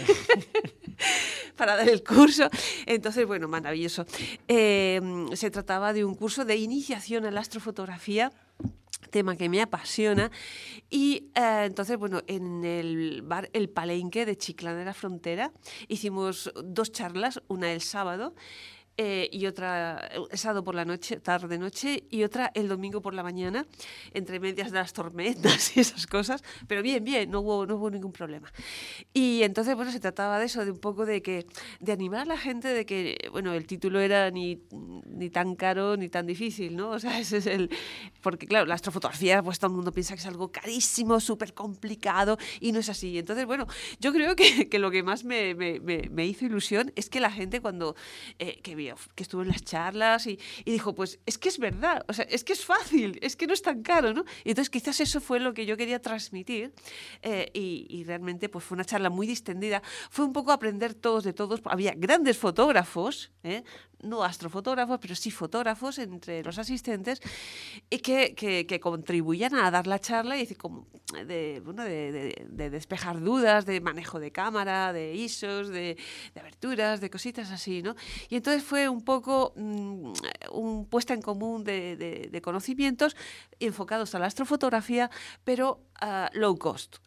para dar el curso. Entonces, bueno, maravilloso. Eh, se trataba de un curso de iniciación a la astrofotografía, tema que me apasiona, y eh, entonces, bueno, en el bar El Palenque de Chiclana de la Frontera hicimos dos charlas, una el sábado, Eh, y otra el sábado por la noche, tarde-noche, y otra el domingo por la mañana, entre medias de las tormentas y esas cosas, pero bien, bien, no hubo, no hubo ningún problema. Y entonces, bueno, se trataba de eso, de un poco de que de animar a la gente, de que, bueno, el título era ni, ni tan caro ni tan difícil, ¿no? O sea, ese es el... Porque, claro, la astrofotografía, pues todo el mundo piensa que es algo carísimo, súper complicado, y no es así. Entonces, bueno, yo creo que, que lo que más me, me, me, me hizo ilusión es que la gente cuando... Eh, que vio que estuvo en las charlas y, y dijo, pues es que es verdad, o sea, es que es fácil, es que no es tan caro, ¿no? Y entonces quizás eso fue lo que yo quería transmitir, eh, y, y realmente pues fue una charla muy distendida, fue un poco aprender todos de todos, había grandes fotógrafos, ¿eh? No astrofotógrafos, pero sí fotógrafos entre los asistentes, y que, que, que contribuían a dar la charla y decir, como de, bueno, de, de, de despejar dudas, de manejo de cámara, de I S Os, de, de aberturas, de cositas así, ¿no? Y entonces fue fue un poco um, un puesta en común de, de, de conocimientos enfocados a la astrofotografía, pero uh, low cost.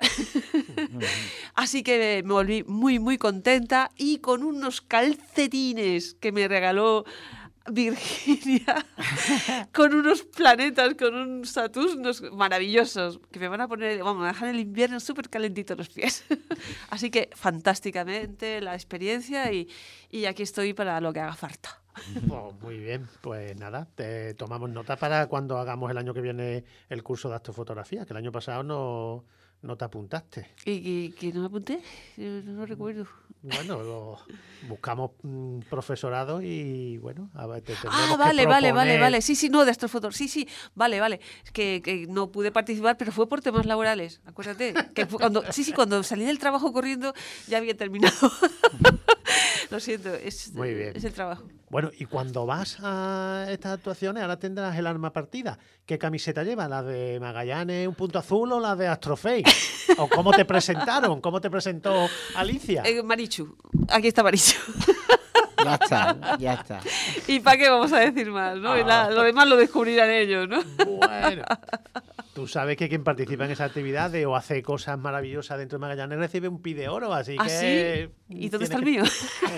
Así que me volví muy, muy contenta y con unos calcetines que me regaló Virginia, con unos planetas, con unos Saturnos maravillosos, que me van a poner, vamos, me dejan el invierno súper calentito los pies. Así que fantásticamente la experiencia y, y aquí estoy para lo que haga falta. Oh, muy bien, pues nada, te tomamos nota para cuando hagamos el año que viene el curso de astrofotografía, que el año pasado no, no te apuntaste. ¿Y que no me apunté? No, no recuerdo. Bueno, lo, buscamos mm, profesorado y bueno, a ver, te Ah, vale, que vale, vale, vale. Sí, sí, no, de astrofotografía. Sí, sí, vale, vale. Es que, que no pude participar, pero fue por temas laborales. Acuérdate. Que fue cuando, sí, sí, cuando salí del trabajo corriendo ya había terminado. Lo siento, es, Muy bien. es el trabajo. Bueno, y cuando vas a estas actuaciones, ahora tendrás el arma partida. ¿Qué camiseta llevas? ¿La de Magallanes, un punto azul o la de Astrofake? ¿O cómo te presentaron? ¿Cómo te presentó Alicia? Eh, Marichu. Aquí está Marichu. Ya está, ya está. ¿Y para qué vamos a decir más? ¿No? Ah. Y la, lo demás lo descubrirán ellos, ¿no? Bueno, tú sabes que quien participa en esa actividad o hace cosas maravillosas dentro de Magallanes recibe un pi de oro, así ¿Ah, que... sí? ¿Y dónde está el que... mío?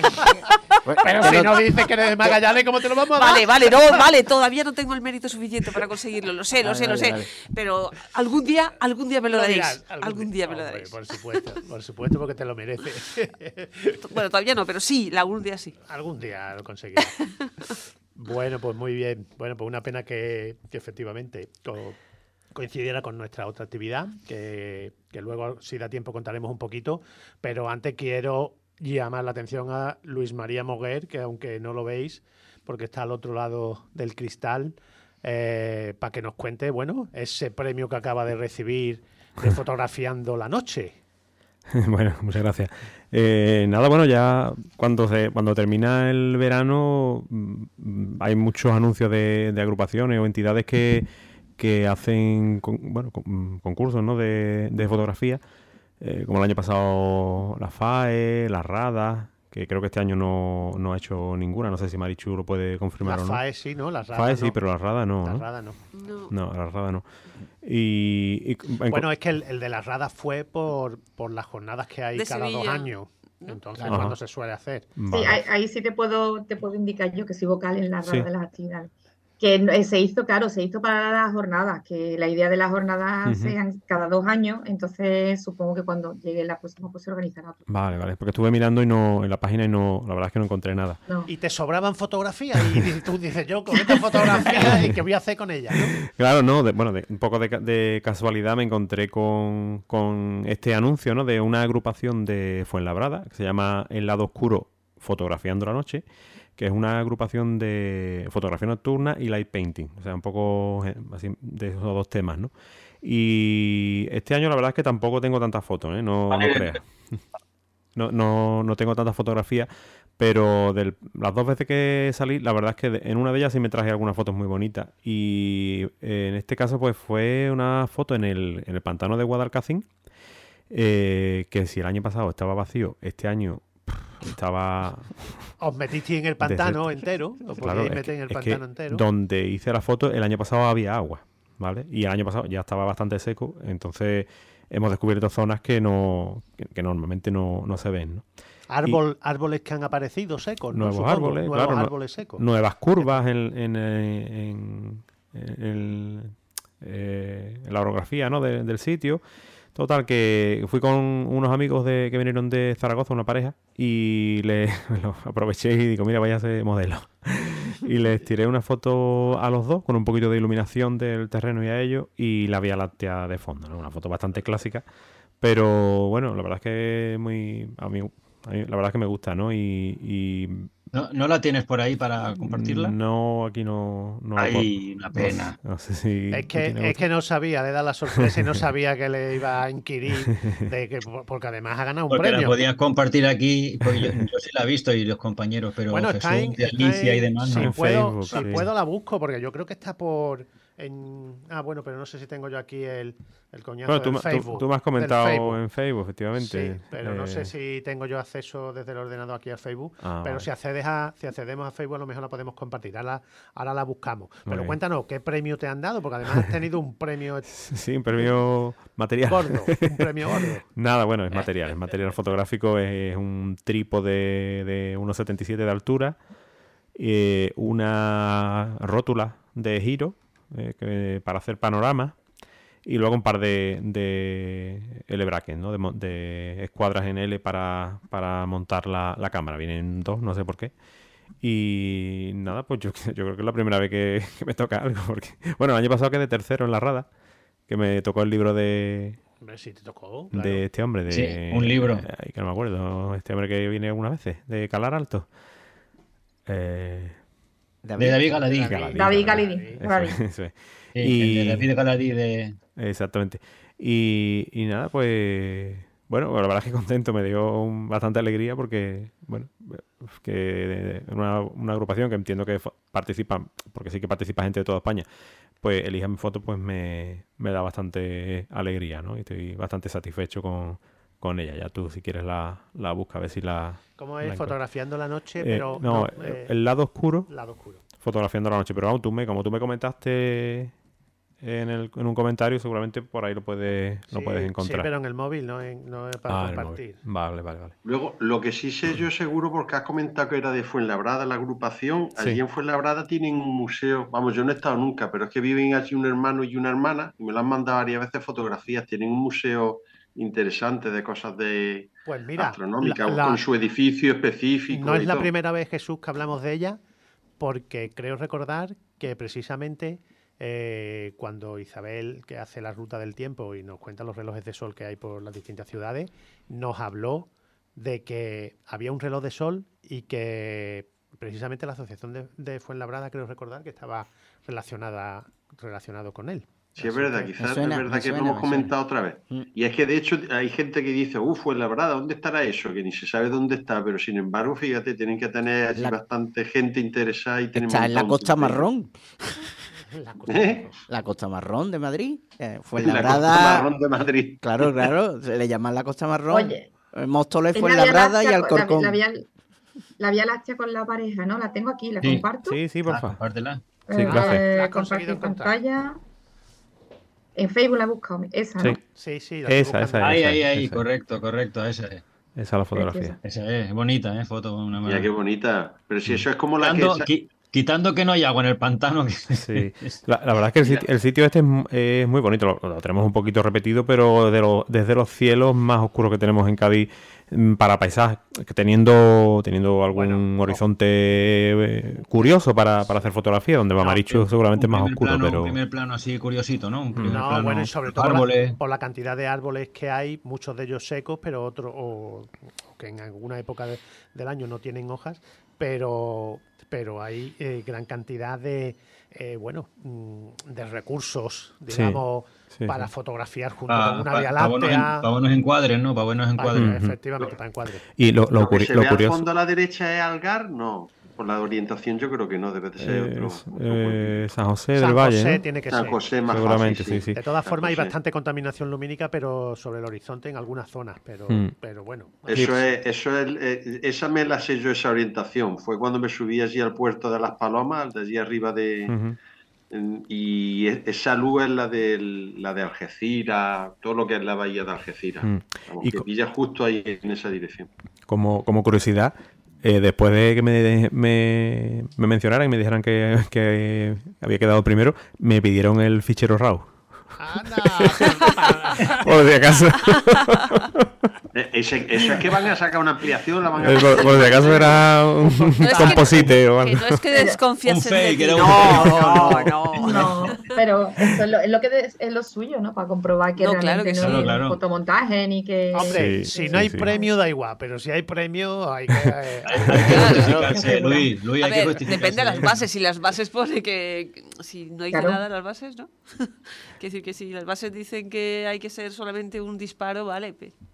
Pero si no dices que eres de Magallanes, ¿cómo te lo vamos a dar? Vale, vale, no, vale, todavía no tengo el mérito suficiente para conseguirlo, lo sé, lo Vale, sé, lo vale, sé. vale. Pero algún día, algún día me lo Lo daréis. dirás, Algún día me lo Hombre, daréis. Por supuesto, por supuesto, porque te lo mereces. Bueno, todavía no, pero sí, algún día sí. Algún día lo conseguirás. Bueno, pues muy bien. Bueno, pues una pena que, que efectivamente co- coincidiera con nuestra otra actividad, que, que luego, si da tiempo, contaremos un poquito. Pero antes quiero llamar la atención a Luis María Moguer, que aunque no lo veis, porque está al otro lado del cristal, eh, para que nos cuente, bueno, ese premio que acaba de recibir de Fotografiando la Noche. Bueno, muchas gracias. Eh, nada, bueno, ya cuando se, cuando termina el verano mm, hay muchos anuncios de, de agrupaciones o entidades que, que hacen con, bueno, con, concursos, ¿no? de, de fotografía, eh, como el año pasado la F A E, la RADA, que creo que este año no, no ha hecho ninguna. No sé si Marichu lo puede confirmar La o no. F A E sí, ¿no? La F A E RADA sí, no. pero la RADA no, La ¿no? RADA no. No. No, la RADA no. Y, y en- Bueno, es que el, el de las radas fue por, por las jornadas que hay De cada dos Sevilla, años. ¿no? Entonces, Ajá. cuando se suele hacer. Vale. Sí, ahí, ahí sí te puedo, te puedo indicar yo que soy vocal en la Sí. rama de las actividades. Que no- eh, se hizo, claro, se hizo para las jornadas, que la idea de las jornadas Ujú. sean cada dos años, entonces supongo que cuando llegue la próxima pues se organizará otro. Vale, vale. Porque estuve mirando y no en la página y no, la verdad es que no encontré nada. No. Y te sobraban fotografías y dices- tú dices, yo con estas fotografías, ¿y qué voy a hacer con ellas? ¿no? Claro, no, de- bueno, de, un poco de, ca- de casualidad me encontré con, con este anuncio, ¿no? De una agrupación de Fuenlabrada que se llama El Lado Oscuro Fotografiando la Noche, que es una agrupación de fotografía nocturna y light painting, o sea, un poco eh, así de esos dos temas, ¿no? Y este año la verdad es que tampoco tengo tantas fotos, ¿eh? No, no creas. No, no, no tengo tantas fotografías, pero de las dos veces que salí, la verdad es que de- en una de ellas sí me traje algunas fotos muy bonitas. Y eh, en este caso, pues fue una foto en el, en el pantano de Guadalcacín, eh, que si el año pasado estaba vacío, este año pff, estaba... Os metiste en el pantano Desde- entero, os Claro, podíais es meter que- en el es que pantano entero. donde hice la foto, el año pasado había agua, ¿vale? Y el año pasado ya estaba bastante seco, entonces hemos descubierto zonas que no que, que normalmente no, no se ven, ¿no? Árbol, árboles que han aparecido secos, ¿no? Nuevos Supongo, árboles, nuevos claro, no- árboles secos. Nuevas curvas en, en, eh, en- en el- eh, en la orografía, ¿no? de- del sitio. Total, que fui con unos amigos de, que vinieron de Zaragoza, una pareja, y le lo aproveché y digo, mira, vaya a ser modelo. Y les tiré una foto a los dos con un poquito de iluminación del terreno y a ellos, y la Vía Láctea de fondo, ¿no? Una foto bastante clásica, pero bueno, la verdad es que muy a mí, a mí la verdad es que me gusta, ¿no? Y, y ¿No, no la tienes por ahí para compartirla? no, aquí no, no la Ay, puedo- una pena. No, no sé si Es que, tiene es que no sabía, le da la sorpresa y no sabía que le iba a inquirir, de que, porque además ha ganado un Porque la premio. podías compartir aquí, porque yo, yo sí la he visto y los compañeros, pero Bueno, Jesús, está en, de está Alicia en- y demás, si no. puedo, Facebook, si sí. puedo la busco, porque yo creo que está por en... Ah, bueno, pero no sé si tengo yo aquí el, el coñazo bueno, tú, del Facebook. Tú, tú me has comentado Facebook. en Facebook, efectivamente. Sí, pero eh... no sé si tengo yo acceso desde el ordenador aquí al Facebook. Ah, pero vale. si, accedes a, si accedemos a Facebook, a lo mejor la podemos compartir. Ahora, ahora la buscamos. Pero vale. cuéntanos, ¿qué premio te han dado? Porque además has tenido un premio... sí, un premio material. Gordo, un premio gordo. Nada, bueno, es material. Es material fotográfico, es un trípode de uno setenta y siete de altura, eh, una rótula de giro eh, que, para hacer panoramas, y luego un par de, de L-brackets, ¿no? de, de escuadras en L para, para montar la, la cámara. Vienen dos, no sé por qué. Y nada, pues yo, yo creo que es la primera vez que, que me toca algo. Porque, bueno, el año pasado quedé tercero en la Rada, que me tocó el libro de... Hombre, sí te tocó, claro. De este hombre. De, sí, un libro. Eh, que no me acuerdo. Este hombre que viene algunas veces, de Calar Alto. Eh... David, de David Galadí. David, David Galadí. Galadí. Eso, eso es. Sí, y... el de David Galadí de... Exactamente. Y, y nada, pues... Bueno, la verdad es que contento, me dio un, bastante alegría porque, bueno, que una, una agrupación que entiendo que participa, porque sí que participa gente de toda España, pues elija mi foto, pues me, me da bastante alegría, ¿no? Y estoy bastante satisfecho con, con ella. Ya tú, si quieres, la, la busca, a ver si la... ¿Cómo es? La fotografiando la noche, eh, pero... no, no eh, el lado oscuro. Lado oscuro. Fotografiando la noche, pero vamos, tú me, como tú me comentaste... En, el, en un comentario, seguramente por ahí lo puedes, sí, lo puedes encontrar. Sí, pero en el móvil, no, en, no es para ah, compartir. Vale, vale, vale. Luego, lo que sí sé yo seguro, porque has comentado que era de Fuenlabrada la agrupación, allí sí. en Fuenlabrada tienen un museo, vamos, yo no he estado nunca, pero es que viven allí un hermano y una hermana, y me lo han mandado varias veces fotografías, tienen un museo interesante de cosas de pues mira, astronómicas, la, la, con su edificio específico. No es y la todo. primera vez, Jesús, que hablamos de ella, porque creo recordar que precisamente... Eh, cuando Isabel, que hace la ruta del tiempo y nos cuenta los relojes de sol que hay por las distintas ciudades, nos habló de que había un reloj de sol y que precisamente la asociación de, de Fuenlabrada, creo recordar, que estaba relacionada relacionado con él. Sí, es verdad, quizás suena, es verdad que suena, lo hemos comentado otra vez. Mm. Y es que de hecho hay gente que dice, uff, Fuenlabrada, ¿dónde estará eso? Que ni se sabe dónde está, pero sin embargo, fíjate, tienen que tener allí la... bastante gente interesada y tienen está en la Costa de... Marrón. La costa, ¿Eh? la Costa Marrón de Madrid. Eh, fue la Costa Marrón de Madrid. Claro, claro. Se le llaman la Costa Marrón. Oye, Móstoles, Fuenlabrada y Alcorcón. La, la, vía, la Vía Láctea con la pareja, ¿no? La tengo aquí, la sí. comparto. Sí, sí, por favor. Ah, compártela. Sí, gracias. Eh, la compartir pantalla. En Facebook la he buscado. Esa, ¿no? Sí, sí. sí esa, esa, ahí, esa, ahí, ahí. Esa. Correcto, correcto. Esa es. Esa es la fotografía. Esa es bonita, ¿eh? Foto con una mano. Mira qué bonita. Pero si eso es como la Quitando, que... Qui Quitando que no hay agua en el pantano. Sí. La, la verdad es que el sitio, el sitio este es, es muy bonito. Lo, lo tenemos un poquito repetido, pero de lo, desde los cielos más oscuros que tenemos en Cádiz para paisajes, teniendo teniendo algún bueno, horizonte eh, curioso para, para hacer fotografía, donde Mamaricho no, seguramente es más oscuro. Plano, pero un primer plano así curiosito, ¿no? Un primer no, plano, bueno, y sobre todo árboles. Por, la, por la cantidad de árboles que hay, muchos de ellos secos, pero otros o, o que en alguna época de, del año no tienen hojas, pero... pero hay eh, gran cantidad de eh, bueno de recursos, digamos, sí, sí, para sí. fotografiar junto pa, con una pa, Vía Láctea. Para buenos encuadres, ¿no? Para buenos encuadres. Uh -huh. Efectivamente, para encuadres. Y lo, lo, lo que se lo ve curioso... al fondo a la derecha es Algar, no. Por la orientación yo creo que no, debe de ser eh, otro. otro eh, San José San del Valle, José ¿no? tiene que San ser. José más seguramente, fácil, sí, sí. De todas San formas José. Hay bastante contaminación lumínica, pero sobre el horizonte en algunas zonas, pero, mm. pero bueno. Eso es, eso es, eh, esa me la sé yo, esa orientación. Fue cuando me subí allí al puerto de Las Palomas, de allí arriba de... Uh -huh. en, y esa luz es la de, la de Algeciras, todo lo que es la bahía de Algeciras. Mm. Vamos, y que pilla justo ahí en esa dirección. Como, como curiosidad... Eh, después de que me, me, me mencionaran y me dijeran que, que había quedado primero, me pidieron el fichero RAW. ¡Anda! Por si acaso. Ese, eso es que van a sacar una ampliación, la van a... Eh, por, por si acaso era un no composite o algo. No es que desconfiasen de ti. No, no, no, no. Pero eso es lo, es lo que es, es lo suyo, ¿no? Para comprobar que no, realmente claro que no sí. es claro. fotomontaje ni que... Hombre, sí, si sí, no hay sí. premio da igual, pero si hay premio hay que... hay, hay que justificarse, Luis, Luis, a hay ver, que justificarse. depende de las bases. Si las bases pone que... Si no dice claro. nada las bases, ¿no? Quiere decir que si las bases dicen que hay que ser solamente un disparo, vale, pues, ¿no?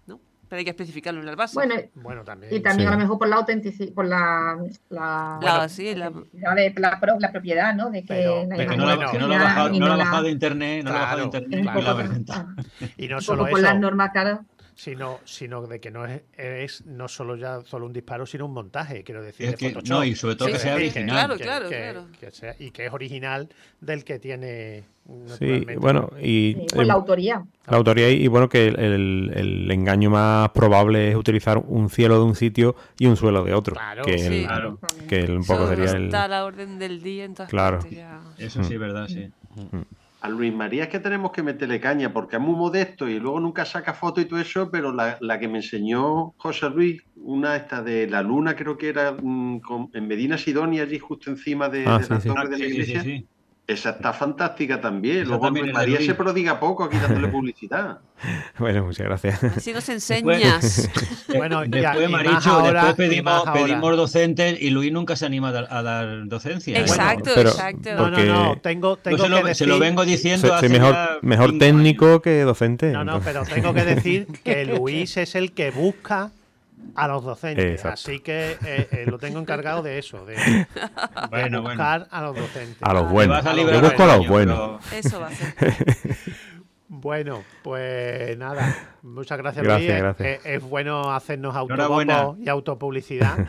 Pero hay que especificarlo en las bases. Bueno, bueno también. Y también sí. a lo mejor por la autenticidad, por la, la, La- bueno, sí, la- autenticidad de la, pro- la propiedad, ¿no? De que Pero- la pero Que imagen no la, es que no la ha original bajado, y no la ha la- bajado de internet, no la ha bajado de Claro, internet es un y la poco, ha presentado. Y no un solo poco por eso, las normas, claro. sino, sino de que no es, es no solo ya solo un disparo, sino un montaje, quiero decir, Es de que- Photoshop. no, y sobre todo que Quiero sea decir original. Claro, claro, claro. que sea- y que es original del que tiene. Sí, naturalmente. bueno, y Sí, por eh, la autoría. la autoría y, y bueno, que el, el- el engaño más probable es utilizar un cielo de un sitio y un suelo de otro. Claro, que, sí. el, Claro. que el- un poco Eso sería el... está a la orden del día en todas Claro. partes ya. Eso sí es verdad, sí. A Luis María es que tenemos que meterle caña porque es muy modesto y luego nunca saca fotos y todo eso, pero la, la que me enseñó José Luis, una esta de la luna, creo que era mm, con- en Medina Sidonia, allí justo encima de, Ah, de sí, la sí. torre Ah, de la sí, sí, iglesia, sí, sí. esa está fantástica también. Esa Luego también Luis es de María Luis. se prodiga poco aquí dándole publicidad. Bueno, muchas gracias. Así nos enseñas. Bueno, y- Después, y más Marichu, ahora- después y más pedimos, ahora. pedimos docentes y Luis nunca se anima a dar, a dar docencia. Exacto, pero- exacto. No, no, porque- no, tengo, Yo tengo se, que lo, decir... se lo vengo diciendo Soy, hace soy mejor, ya mejor cinco técnico años. que docente. No, no, entonces. pero tengo que decir que Luis es el que busca a los docentes. Exacto. Así que eh, eh, lo tengo encargado de eso, de, de Bueno, bueno. buscar a los docentes. A los Te buenos. vas a Yo librar busco a del los año, buenos. pero- Eso va a ser. Bueno, pues nada, muchas gracias, Gracias, Luis. gracias. Es, es bueno hacernos Enhorabuena. autobombo y autopublicidad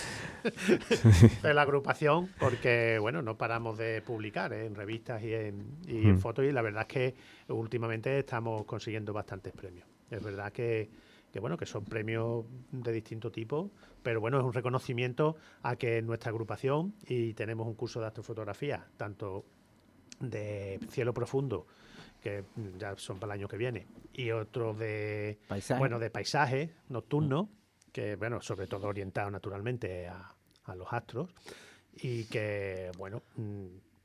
de la agrupación, porque bueno, no paramos de publicar ¿eh? en revistas y en, y en Mm. fotos, y la verdad es que últimamente estamos consiguiendo bastantes premios. Es verdad que, que bueno, que son premios de distinto tipo, pero bueno, es un reconocimiento a que nuestra agrupación, y tenemos un curso de astrofotografía, tanto de cielo profundo, que ya son para el año que viene, y otro de Paisaje. bueno de paisaje nocturno, que bueno, sobre todo orientado naturalmente a, a los astros, y que bueno, mm,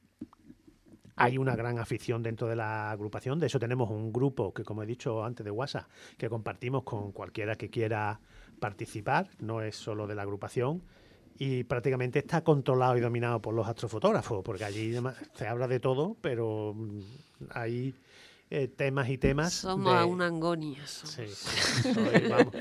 hay una gran afición dentro de la agrupación. De hecho, tenemos un grupo que, como he dicho antes, de WhatsApp, que compartimos con cualquiera que quiera participar, no es solo de la agrupación, y prácticamente está controlado y dominado por los astrofotógrafos, porque allí dema- se habla de todo, pero mm, hay eh, temas y temas. Somos de- una angonia. somos. Sí, sí, soy- vamos.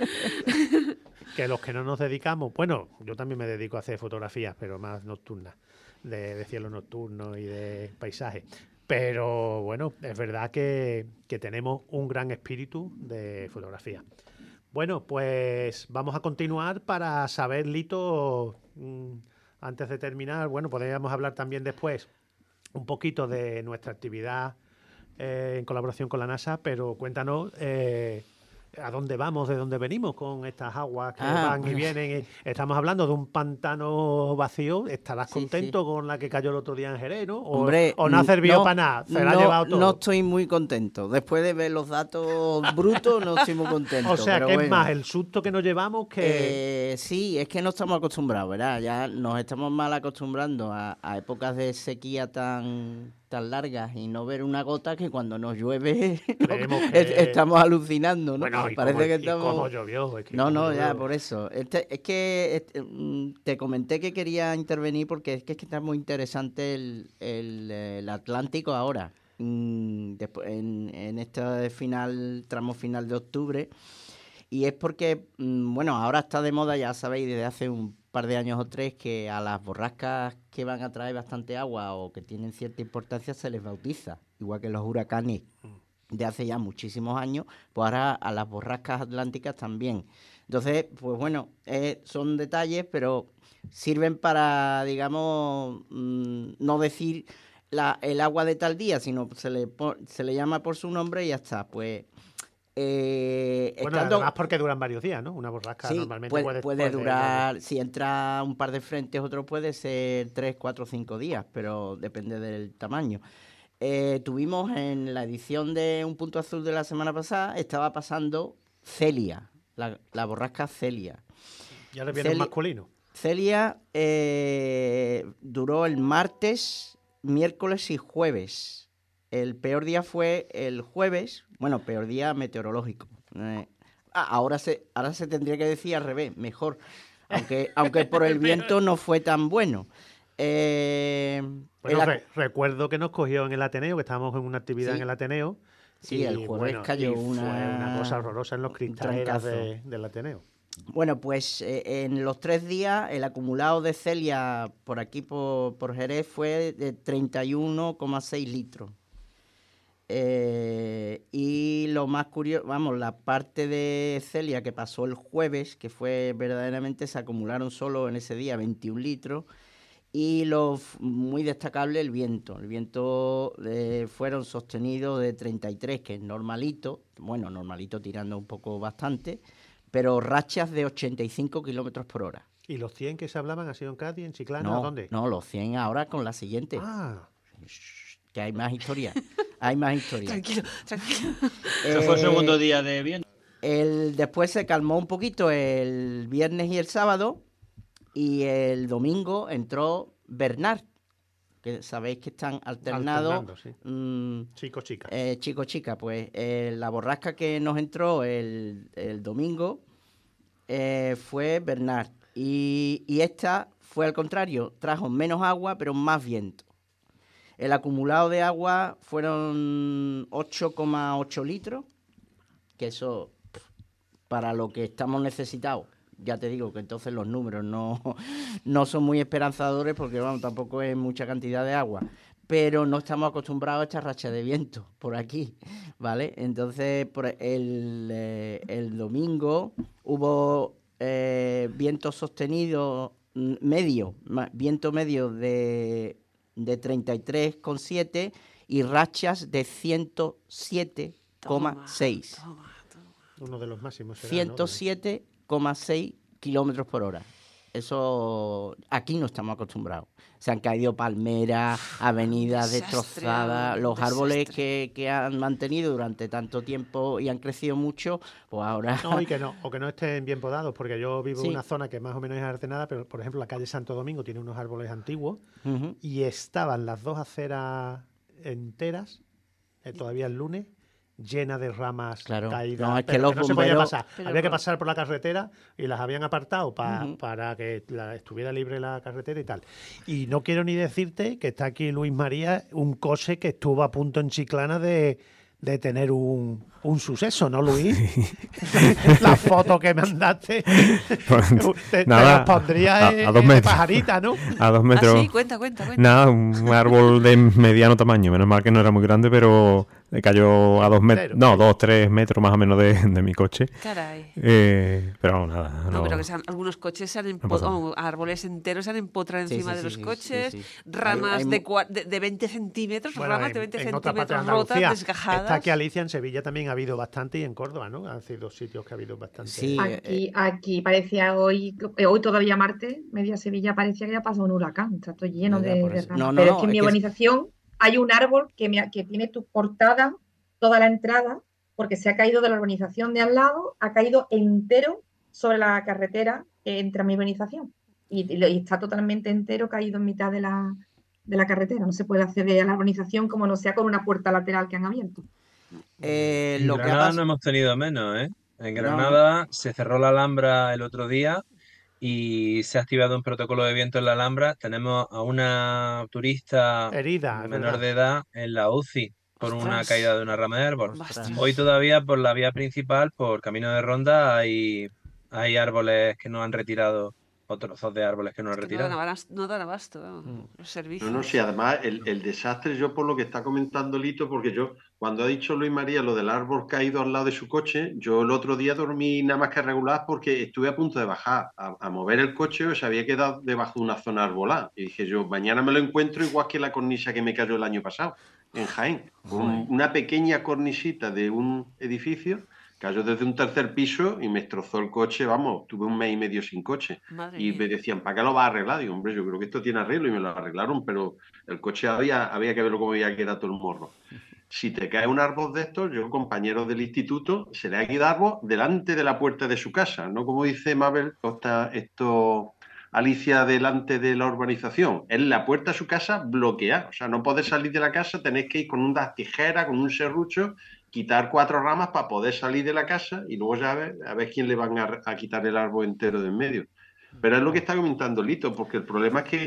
Que los que no nos dedicamos, bueno, yo también me dedico a hacer fotografías, pero más nocturnas, de, de cielo nocturno y de paisaje. Pero bueno, es verdad que, que tenemos un gran espíritu de fotografía. Bueno, pues vamos a continuar para saber, Lito, mm, antes de terminar, bueno, podríamos hablar también después un poquito de nuestra actividad eh, en colaboración con la NASA, pero cuéntanos eh, a dónde vamos, de dónde venimos con estas aguas que Ah, van y bueno. vienen. Y estamos hablando de un pantano vacío. ¿Estarás Sí, contento sí. con la que cayó el otro día en Jerez, no? O, Hombre, o no ha servido no, para nada, se la ha no- llevado todo. No estoy muy contento. Después de ver los datos brutos, no estoy muy contento. O sea, pero que es bueno. más el susto que nos llevamos que... Eh, sí, es que no estamos acostumbrados, ¿verdad? Ya nos estamos mal acostumbrando a, a épocas de sequía tan, tan largas y no ver una gota, que cuando nos llueve Creemos es- que- estamos alucinando, ¿no? Bueno, y Parece cómo- que y estamos... cómo llovió, es que No, cómo no, ya, llovió. por eso. Este- es que este, mm, te comenté que quería intervenir porque es que, es que está muy interesante el, el, eh, el Atlántico ahora. Mm, después, en, en este final, tramo final de octubre. Y es porque, mm, bueno, ahora está de moda, ya sabéis, desde hace un par de años o tres, que a las borrascas que van a traer bastante agua o que tienen cierta importancia se les bautiza, igual que los huracanes de hace ya muchísimos años, pues ahora a las borrascas atlánticas también. Entonces, pues bueno, eh, son detalles, pero sirven para, digamos, mm, no decir la, el agua de tal día, sino se le, po- se le llama por su nombre y ya está. Pues, eh, Bueno, estando- además porque duran varios días, ¿no? Una borrasca Sí, normalmente puede, puede, puede puede- durar, si entra un par de frentes, otro puede ser tres, cuatro, cinco días, pero depende del tamaño. Eh, tuvimos en la edición de Un Punto Azul de la semana pasada, estaba pasando Celia, la, la borrasca Celia. Ya le viene un Celi- masculino. Celia eh, duró el martes, miércoles y jueves. El peor día fue el jueves, bueno, peor día meteorológico. Eh, ah, ahora se ahora se tendría que decir al revés, mejor, aunque aunque por el viento no fue tan bueno. Eh, Bueno, el ac- re- recuerdo que nos cogió en el Ateneo, que estábamos en una actividad Sí. en el Ateneo, Sí, y, el jueves bueno, cayó y una... fue una cosa horrorosa en los cristaleras de, del Ateneo. Bueno, pues eh, en los tres días el acumulado de Celia por aquí, por, por Jerez, fue de treinta y uno coma seis litros. Eh, y lo más curioso, vamos, la parte de Celia que pasó el jueves, que fue verdaderamente, se acumularon solo en ese día veintiún litros. Y lo muy destacable, el viento. El viento eh, fueron sostenidos de treinta y tres, que es normalito, bueno, normalito tirando un poco bastante, pero rachas de ochenta y cinco kilómetros por hora. ¿Y los cien que se hablaban ha sido en Cádiz, en Chiclana, no, o dónde? No, los cien ahora con la siguiente. Ah. Que hay más historia. Hay más historia. Tranquilo, tranquilo. Eso fue el segundo día de viento. El, después se calmó un poquito el viernes y el sábado. Y el domingo entró Bernard, que sabéis que están alternados. Sí. Mmm, Chico-chica. Eh, Chico-chica, pues eh, la borrasca que nos entró el, el domingo eh, fue Bernard. Y, y esta fue al contrario, trajo menos agua, pero más viento. El acumulado de agua fueron ocho coma ocho litros, que eso, para lo que estamos necesitados, ya te digo que entonces los números no, no son muy esperanzadores porque vamos, tampoco es mucha cantidad de agua, pero no estamos acostumbrados a esta racha de viento por aquí, ¿vale? Entonces por el, eh, el domingo hubo eh, viento sostenido medio, viento medio de, de treinta y tres coma siete y rachas de ciento siete coma seis. Uno de los máximos será, ciento siete coma seis kilómetros por hora. Eso aquí no estamos acostumbrados. Se han caído palmeras, avenidas desastre, destrozadas, los desastre. árboles que, que han mantenido durante tanto tiempo y han crecido mucho, pues ahora... No, y que no, o que no estén bien podados, porque yo vivo Sí. en una zona que más o menos es artenada, pero por ejemplo la calle Santo Domingo tiene unos árboles antiguos Uh-huh. y estaban las dos aceras enteras, eh, todavía el lunes, llena de ramas Claro. caídas, No, es que pero los no se podía bomberos- pasar. Pero Había que por- pasar por la carretera y las habían apartado pa- Ujú. para que la- estuviera libre la carretera y tal. Y no quiero ni decirte que está aquí Luis María, un coche que estuvo a punto en Chiclana de, de tener un, un suceso, ¿no, Luis? La foto que mandaste te, Nada, te las pondría a- en, a dos en metros. pajarita, ¿no? A dos Ah, metros. sí, cuenta, cuenta, cuenta. Nada, un árbol de mediano tamaño. Menos mal que no era muy grande, pero le cayó a dos metros. Entero. No, dos, tres metros más o menos de, de mi coche. Caray. Eh, pero vamos, nada. No, no- pero que sean, algunos coches se han pasa empotrado, árboles enteros se han empotrado Sí, encima sí, de sí, los sí, coches, sí, sí. ramas Hay- hay de, mu- cua- de, de veinte centímetros, Bueno, ramas en, de veinte en otra parte de centímetros rotas, Andalucía, desgajadas. está aquí Alicia, en Sevilla también ha habido bastante y en Córdoba, ¿no? Han sido dos sitios que ha habido bastante. Sí. Aquí, aquí parecía hoy, eh, hoy todavía martes, media Sevilla parecía que había pasado un huracán, está todo lleno ¿Verdad? de, Por de eso. ramas. No, no, Pero no, es que en es mi que es- urbanización hay un árbol que, me ha- que tiene tu portada, toda la entrada, porque se ha caído de la urbanización de al lado, ha caído entero sobre la carretera que entra a mi urbanización. Y, y lo- y está totalmente entero caído en mitad de la, de la carretera. No se puede acceder a la urbanización como no sea con una puerta lateral que han abierto. Eh, En lo que ha Granada pas- no hemos tenido menos, ¿eh? En No, Granada se cerró la Alhambra el otro día y se ha activado un protocolo de viento en la Alhambra. Tenemos a una turista Herida, es menor verdad. de edad en la U C I por una Ostras. caída de una rama de árbol. Ostras. Hoy todavía por la vía principal, por camino de ronda, hay, hay árboles que no han retirado o trozos de árboles que no han Es que no dan retirado. abasto, no dan abasto, vamos, Mm. los servicios. No, no, sí, además el, el desastre, yo por lo que está comentando Lito, porque yo, cuando ha dicho Luis María lo del árbol caído al lado de su coche, yo el otro día dormí nada más que regular porque estuve a punto de bajar a, a mover el coche o se había quedado debajo de una zona arbolada. Y dije yo, mañana me lo encuentro igual que la cornisa que me cayó el año pasado en Jaén. Un- una pequeña cornisita de un edificio cayó desde un tercer piso y me destrozó el coche, vamos, tuve un mes y medio sin coche. Madre Y mía. me decían, ¿para qué lo vas a arreglar? Digo, hombre, yo creo que esto tiene arreglo y me lo arreglaron, pero el coche había, había que verlo como había quedado todo el morro. Si te cae un árbol de estos, yo, compañeros del instituto, se le ha quedado árbol delante de la puerta de su casa, no como dice Mabel, Costa, esto, Alicia, delante de la urbanización. Es la puerta de su casa bloqueada, o sea, no podés salir de la casa, tenés que ir con unas tijeras, con un serrucho, quitar cuatro ramas para poder salir de la casa y luego ya a ver, a ver quién le van a, a quitar el árbol entero de en medio. Pero es lo que está comentando Lito, porque el problema es que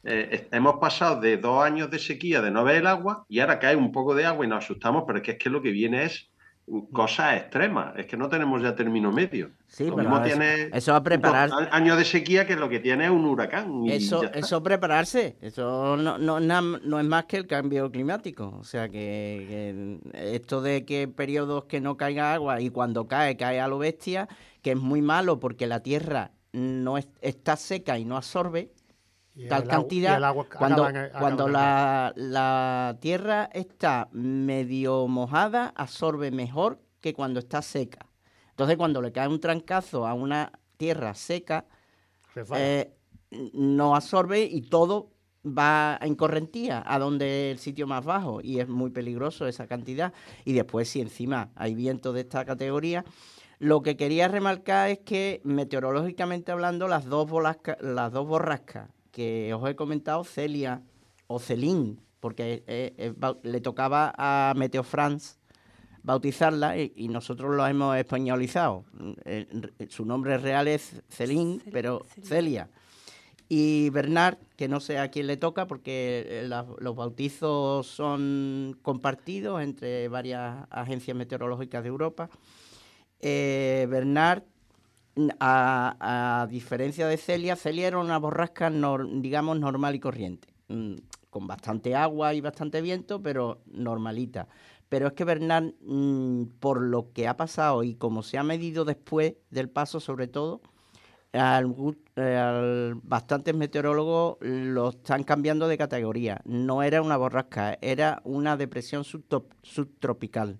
eh, hemos pasado de dos años de sequía, de no ver el agua, y ahora cae un poco de agua y nos asustamos, pero es que, es que lo que viene es cosas extremas, es que no tenemos ya término medio. Sí, lo pero mismo eso, tiene eso va a preparar un año de sequía que lo que tiene es un huracán. Y eso, ya está. eso prepararse, eso no, no, no, no es más que el cambio climático. O sea que, que esto de que periodos que no caiga agua y cuando cae, cae a lo bestia, que es muy malo porque la tierra no es, está seca y no absorbe y tal el cantidad. Y el agua cuando acaba en- acaba cuando en- la, la tierra está medio mojada, absorbe mejor que cuando está seca. Entonces, cuando le cae un trancazo a una tierra seca, Resbala. eh, no absorbe y todo va en correntía a donde el sitio más bajo, y es muy peligroso esa cantidad. Y después, si encima hay vientos de esta categoría, lo que quería remarcar es que meteorológicamente hablando, las dos bolasca- las dos borrascas que os he comentado, Celia o Celín, porque eh, eh, bau- le tocaba a Meteo France bautizarla y, y nosotros lo hemos españolizado. Eh, eh, su nombre real es Celín, Cel- pero Celia. Celia. Y Bernard, que no sé a quién le toca, porque eh, la- los bautizos son compartidos entre varias agencias meteorológicas de Europa. Eh, Bernard, n- a, a diferencia de Celia, Celia era una borrasca, nor- digamos, normal y corriente, mm, con bastante agua y bastante viento, pero normalita. Pero es que Bernard, mm, por lo que ha pasado y como se ha medido después del paso, sobre todo, algún- eh, al- bastantes meteorólogos lo están cambiando de categoría. No era una borrasca, era una depresión subtop- subtropical,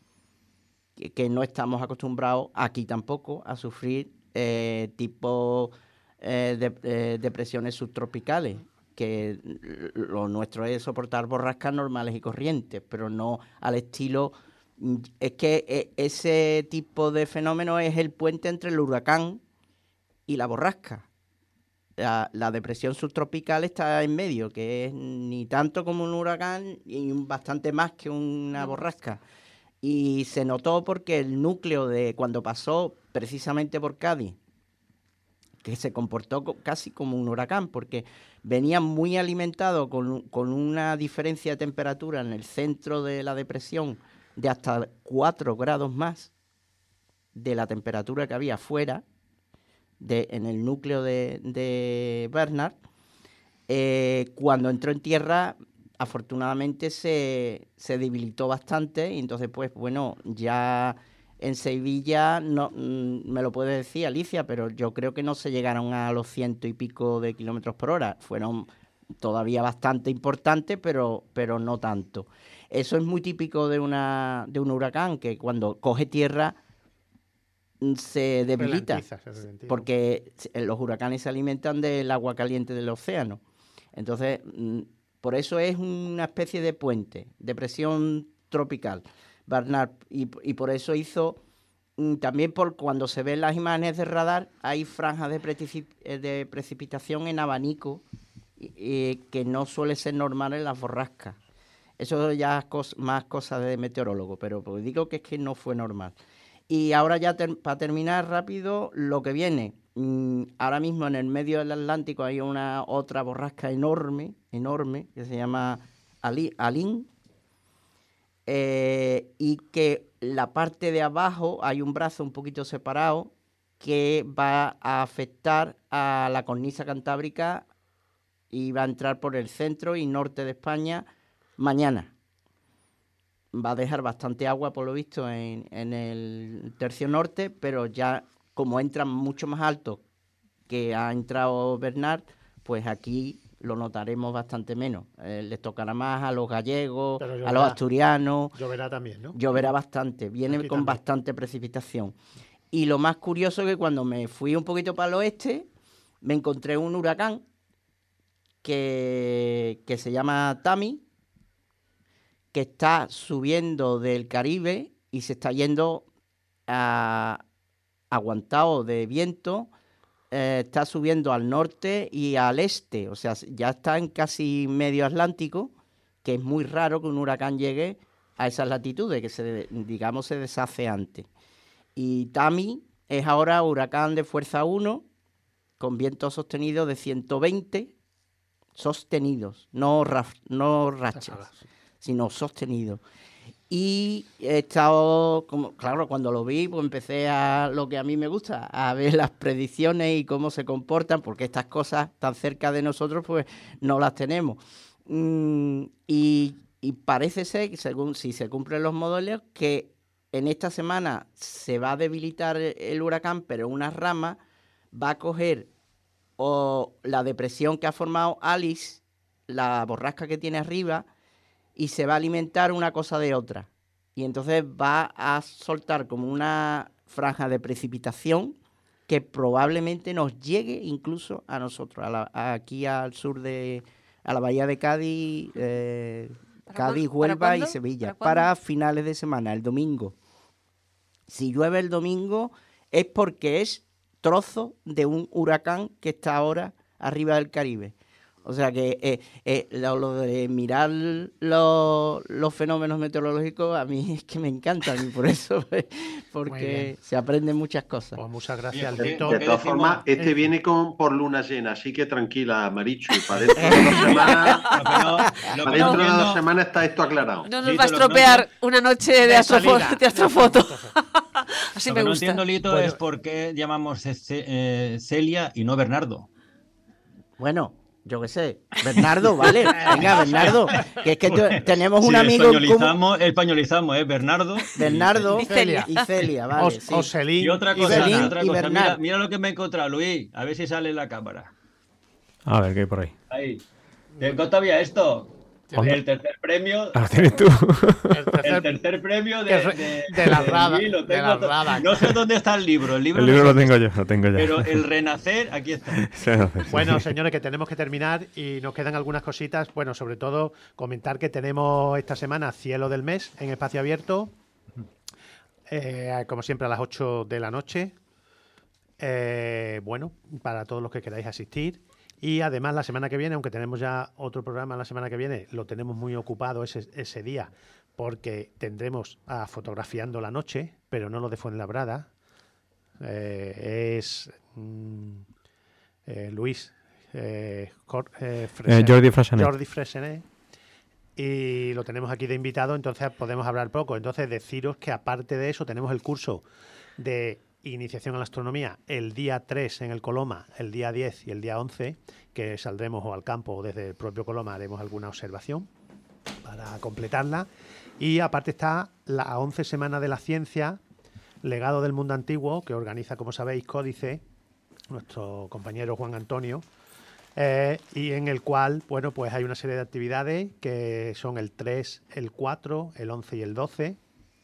que, que no estamos acostumbrados aquí tampoco a sufrir eh, tipo eh, de- eh, depresiones subtropicales, que l- lo nuestro es soportar borrascas normales y corrientes, pero no al estilo... mm, Es que eh, ese tipo de fenómeno es el puente entre el huracán y la borrasca. La, la depresión subtropical está en medio, que es ni tanto como un huracán y un- bastante más que una borrasca. Y se notó porque el núcleo de cuando pasó precisamente por Cádiz, que se comportó co- casi como un huracán, porque venía muy alimentado con, un- con una diferencia de temperatura en el centro de la depresión de hasta cuatro grados más de la temperatura que había fuera, de, en el núcleo de, de Bernard. Eh, cuando entró en tierra, afortunadamente se, se debilitó bastante y entonces, pues bueno, ya en Sevilla, no, mm, me lo puede decir Alicia, pero yo creo que no se llegaron a los ciento y pico de kilómetros por hora. Fueron todavía bastante importantes, pero, pero no tanto. Eso es muy típico de, una, de un huracán, que cuando coge tierra mm, se debilita, Ralentiza, se ralentiza. porque se- los huracanes se alimentan del agua caliente del océano. Entonces, mm, por eso es una especie de puente, depresión tropical, Bernard, y, y por eso hizo, mm, también por cuando se ven las imágenes de radar, hay franjas de, precipi- eh, de precipitación en abanico, y- y que no suele ser normal en las borrascas. Eso ya es cos- más cosa de meteorólogo, pero pues digo que es que no fue normal. Y ahora ya ter- para terminar rápido, lo que viene. Mm, ahora mismo en el medio del Atlántico hay una otra borrasca enorme, enorme, que se llama Ali- Alin, eh, y que la parte de abajo hay un brazo un poquito separado que va a afectar a la cornisa cantábrica y va a entrar por el centro y norte de España mañana. Va a dejar bastante agua, por lo visto, en, en el tercio norte, pero ya como entran mucho más alto que ha entrado Bernard, pues aquí lo notaremos bastante menos. Eh, les tocará más a los gallegos, Pero a lloverá. los asturianos. Lloverá también, ¿no? Lloverá bastante, viene Aquí con también. bastante precipitación. Y lo más curioso es que cuando me fui un poquito para el oeste, me encontré un huracán que, que se llama Tami, que está subiendo del Caribe y se está yendo a, aguantado de viento, eh, está subiendo al norte y al este, o sea, ya está en casi medio Atlántico, que es muy raro que un huracán llegue a esas latitudes, que se, digamos se deshace antes. Y Tami es ahora huracán de fuerza uno, con viento sostenido de ciento veinte sostenidos, no, raf, no rachas, sino sostenidos. Y he estado, como, claro, cuando lo vi, pues empecé a lo que a mí me gusta, a ver las predicciones y cómo se comportan, porque estas cosas tan cerca de nosotros, pues no las tenemos. Mm, y, y parece ser, según si se cumplen los modelos, que en esta semana se va a debilitar el huracán, pero una rama va a coger o la depresión que ha formado Alice, la borrasca que tiene arriba, y se va a alimentar una cosa de otra. Y entonces va a soltar como una franja de precipitación que probablemente nos llegue incluso a nosotros, a la, a aquí al sur de, a la bahía de Cádiz, eh, Cádiz, Huelva y Sevilla, ¿Para, para finales de semana, el domingo. Si llueve el domingo es porque es trozo de un huracán que está ahora arriba del Caribe. O sea que eh, eh, lo, lo de mirar lo, los fenómenos meteorológicos a mí es que me encantan y por eso, porque se aprenden muchas cosas. Pues muchas gracias, de, Alberto. de todas formas, este viene con por luna llena, así que tranquila, Marichu, para dentro de dos semanas, para dentro de dos semanas está esto aclarado. No nos va a estropear una noche de, de astrofoto. De astrofoto. Así Lo me que gusta. No entiendo, Lito, bueno, es por qué llamamos eh, Celia y no Bernardo. Bueno, yo qué sé, Bernardo, vale, venga, Bernardo, que es que t- tenemos un sí, amigo españolizamos, como... españolizamos, ¿eh? Bernardo. Bernardo y Celia. Y Celia, vale. Os, sí. Oselín. Y otra cosa, y Belín, otra y cosa. Mira, mira lo que me he encontrado, Luis, a ver si sale en la cámara. A ver, ¿qué hay por ahí? Ahí. ¿Te encontraba esto? ¿Onda? El tercer premio. Ah, tienes tú. El tercer, el tercer premio de, de, de la rada. de, lo de la tengo, rada. no sé dónde está el libro. El libro, el libro no lo tengo yo, lo tengo ya. Pero el renacer, aquí está. Bueno, señores, que tenemos que terminar y nos quedan algunas cositas. Bueno, sobre todo comentar que tenemos esta semana Cielo del Mes en espacio abierto. Eh, como siempre a las ocho de la noche. Eh, bueno, para todos los que queráis asistir. Y además la semana que viene, aunque tenemos ya otro programa la semana que viene, lo tenemos muy ocupado ese, ese día, porque tendremos a Fotografiando la Noche, pero no lo de Fuenlabrada. Eh, es mm, eh, Luis eh, Cor, eh, Fresen, eh, Jordi Freixenet. Jordi Freixenet. Y lo tenemos aquí de invitado, entonces podemos hablar poco. Entonces deciros que aparte de eso tenemos el curso de Iniciación a la Astronomía el día tres en el Coloma, el día diez y el día once, que saldremos o al campo o desde el propio Coloma haremos alguna observación para completarla. Y aparte está la once Semana de la Ciencia, Legado del Mundo Antiguo, que organiza, como sabéis, Códice, nuestro compañero Juan Antonio, eh, y en el cual, bueno, pues hay una serie de actividades que son el tres, el cuatro, el once y el doce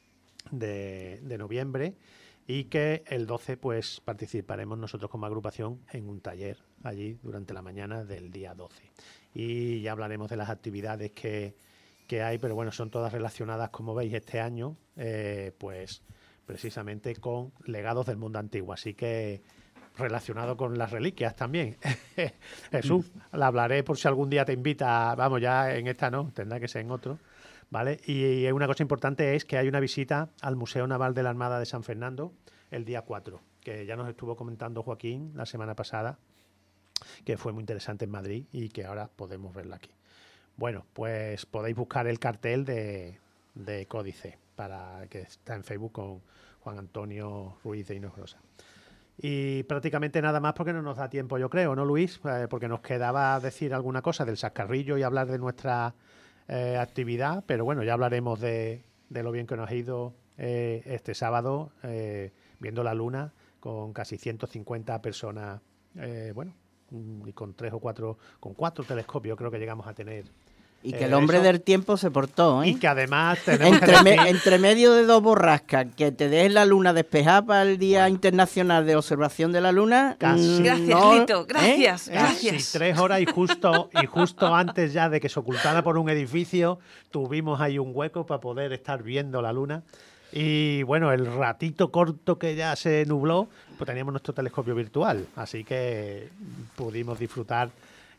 de, de noviembre. Y que el doce pues participaremos nosotros como agrupación en un taller allí durante la mañana del día doce. Y ya hablaremos de las actividades que, que hay, pero bueno, son todas relacionadas, como veis, este año, eh, pues precisamente con legados del mundo antiguo. Así que relacionado con las reliquias también. Jesús, la hablaré por si algún día te invita, vamos, ya en esta no, tendrá que ser en otro. ¿Vale? Y una cosa importante es que hay una visita al Museo Naval de la Armada de San Fernando el día cuatro, que ya nos estuvo comentando Joaquín la semana pasada, que fue muy interesante en Madrid y que ahora podemos verla aquí. Bueno, pues podéis buscar el cartel de, de Códice, para que está en Facebook con Juan Antonio Ruiz de Hinojosa. Y prácticamente nada más porque no nos da tiempo, yo creo, ¿no, Luis? Eh, porque nos quedaba decir alguna cosa del Sascarrillo y hablar de nuestra Eh, actividad, pero bueno, ya hablaremos de, de lo bien que nos ha ido eh, este sábado eh, viendo la luna con casi ciento cincuenta personas, eh, bueno, y con tres o cuatro, con cuatro telescopios creo que llegamos a tener. Y que el hombre eh, del tiempo se portó, ¿eh? Y que además tenemos entre, que me, decir... entre medio de dos borrascas, que te dejes la luna despejada para el Día bueno. Internacional de Observación de la Luna. Casi. Gracias, no, Lito, gracias, ¿eh? gracias. Casi tres horas y justo, y justo antes ya de que se ocultara por un edificio, tuvimos ahí un hueco para poder estar viendo la luna. Y bueno, el ratito corto que ya se nubló, pues teníamos nuestro telescopio virtual, así que pudimos disfrutar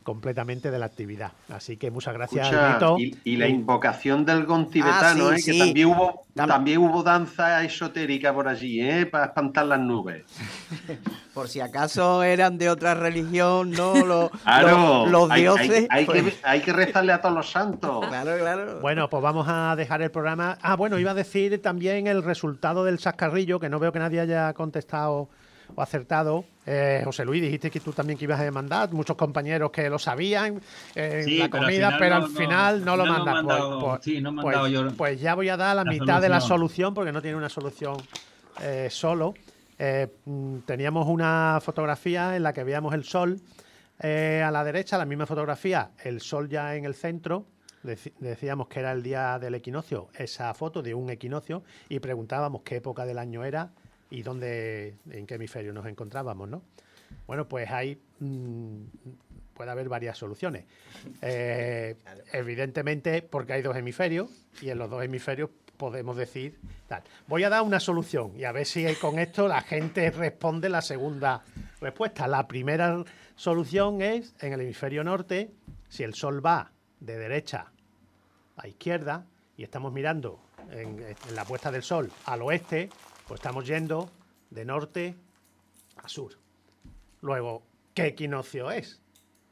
completamente de la actividad. Así que muchas gracias, Escucha, Alberto. Y, y la invocación del gon tibetano, Ah, sí, ¿eh? sí. Que también hubo, también hubo danza esotérica por allí, ¿eh? Para espantar las nubes. Por si acaso eran de otra religión, ¿no? Los, Claro, los, los hay, dioses. hay, hay pues... que, hay que rezarle a todos los santos. Claro, claro. Bueno, pues vamos a dejar el programa. Ah, bueno, iba a decir también el resultado del chascarrillo, que no veo que nadie haya contestado o acertado. Eh, José Luis, dijiste que tú también que ibas a demandar, muchos compañeros que lo sabían en Sí, la pero al comida, final pero no- al final no, no- lo no me han mandas. mandado- Pues, sí, no me han pues- dado yo pues ya voy a dar la, la mitad de la solución. solución, porque no tiene una solución eh, solo. Eh, mm, teníamos una fotografía en la que veíamos el sol eh, a la derecha, la misma fotografía, el sol ya en el centro. Deci- decíamos que era el día del equinoccio, esa foto de un equinoccio, y preguntábamos qué época del año era y dónde, en qué hemisferio nos encontrábamos, ¿no? Bueno, pues ahí mmm, puede haber varias soluciones. Eh, evidentemente, porque hay dos hemisferios y en los dos hemisferios podemos decir tal. Voy a dar una solución y a ver si con esto la gente responde la segunda respuesta. La primera solución es en el hemisferio norte, si el sol va de derecha a izquierda y estamos mirando en, en la puesta del sol al oeste, pues estamos yendo de norte a sur. Luego, ¿qué equinoccio es?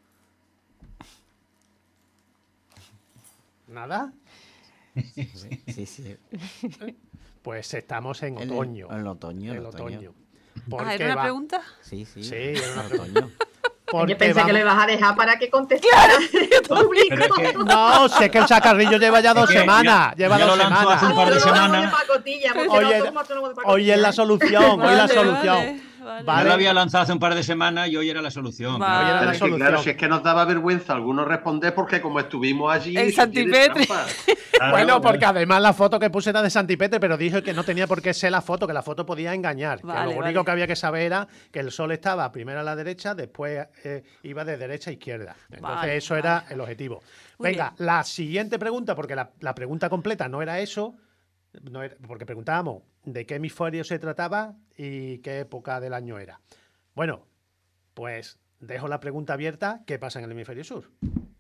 ¿Nada? Sí, sí. Pues estamos en En el- otoño. en el otoño, En el otoño. Ah, Porque ¿era una va- pregunta? Sí, sí. Sí, era una en pregunta. otoño. porque Yo pensé vamos- que lo ibas a dejar para que contestara el público. Pero es que- No, sé que el chacarrillo lleva ya dos Es que semanas. yo- lleva yo dos lo lanzo hace un semanas. par de Autónomo semanas. de pacotilla, porque Hoy no es- somos autónomos de Hoy es la pacotilla. solución, hoy la Vale, solución. vale, vale. Vale. Yo lo había lanzado hace un par de semanas y hoy era la solución. Vale. Hoy era claro. la Pero es que, solución. claro, si es que nos daba vergüenza algunos responder porque como estuvimos allí... En eso tiene Santipetri. trampa. Claro, Bueno, claro. porque además la foto que puse era de Santipetri, pero dije que no tenía por qué ser la foto, que la foto podía engañar. que Vale, lo único vale. que había que saber era que el sol estaba primero a la derecha, después eh, iba de derecha a izquierda. Entonces Vale, eso vale. era el objetivo. Muy Venga, bien. la siguiente pregunta, porque la, la pregunta completa no era eso, no era- porque preguntábamos de qué hemisferio se trataba y qué época del año era. Bueno, pues dejo la pregunta abierta, ¿qué pasa en el hemisferio sur?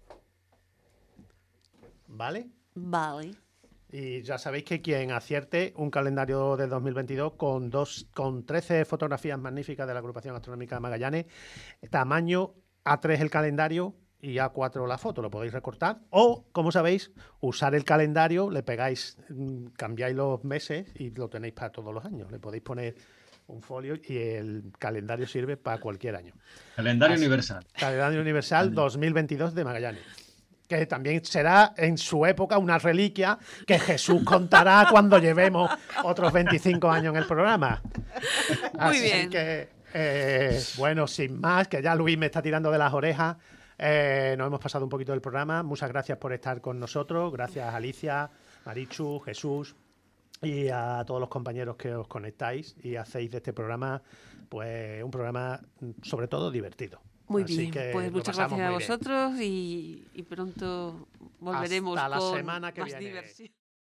¿Vale? Vale. Y ya sabéis que quien acierte un calendario de dos mil veintidós con, dos, con trece fotografías magníficas de la Agrupación Astronómica Magallanes, tamaño A tres el calendario y A cuatro la foto, lo podéis recortar. O, como sabéis, usar el calendario, le pegáis, mm, cambiáis los meses y lo tenéis para todos los años. Le podéis poner un folio y el calendario sirve para cualquier año. Calendario Así. universal. Calendario Universal dos mil veintidós de Magallanes. Que también será en su época una reliquia que Jesús contará cuando llevemos otros veinticinco años en el programa. Muy Así bien. que, eh, bueno, sin más, que ya Luis me está tirando de las orejas, eh, nos hemos pasado un poquito del programa. Muchas gracias por estar con nosotros. Gracias Alicia, Marichu, Jesús y a todos los compañeros que os conectáis y hacéis de este programa pues un programa sobre todo divertido. Muy Así bien, que pues lo muchas pasamos gracias a muy bien. vosotros y, y pronto volveremos Hasta la con semana que más viene. diversión.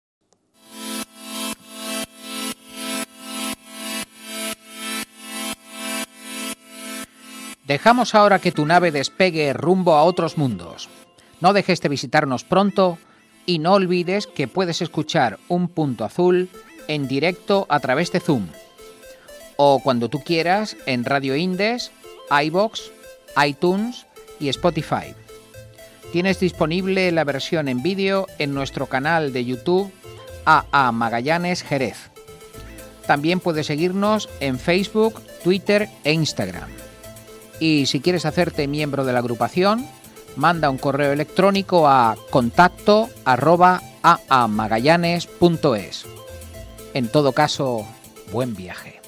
Dejamos ahora que tu nave despegue rumbo a otros mundos. No dejes de visitarnos pronto y no olvides que puedes escuchar Un Punto Azul en directo a través de Zoom o cuando tú quieras en Radio Indes, iVoox, iTunes y Spotify. Tienes disponible la versión en vídeo en nuestro canal de YouTube A A Magallanes Jerez. También puedes seguirnos en Facebook, Twitter e Instagram. Y si quieres hacerte miembro de la agrupación, manda un correo electrónico a contacto arroba aamagallanes punto es. En todo caso, buen viaje.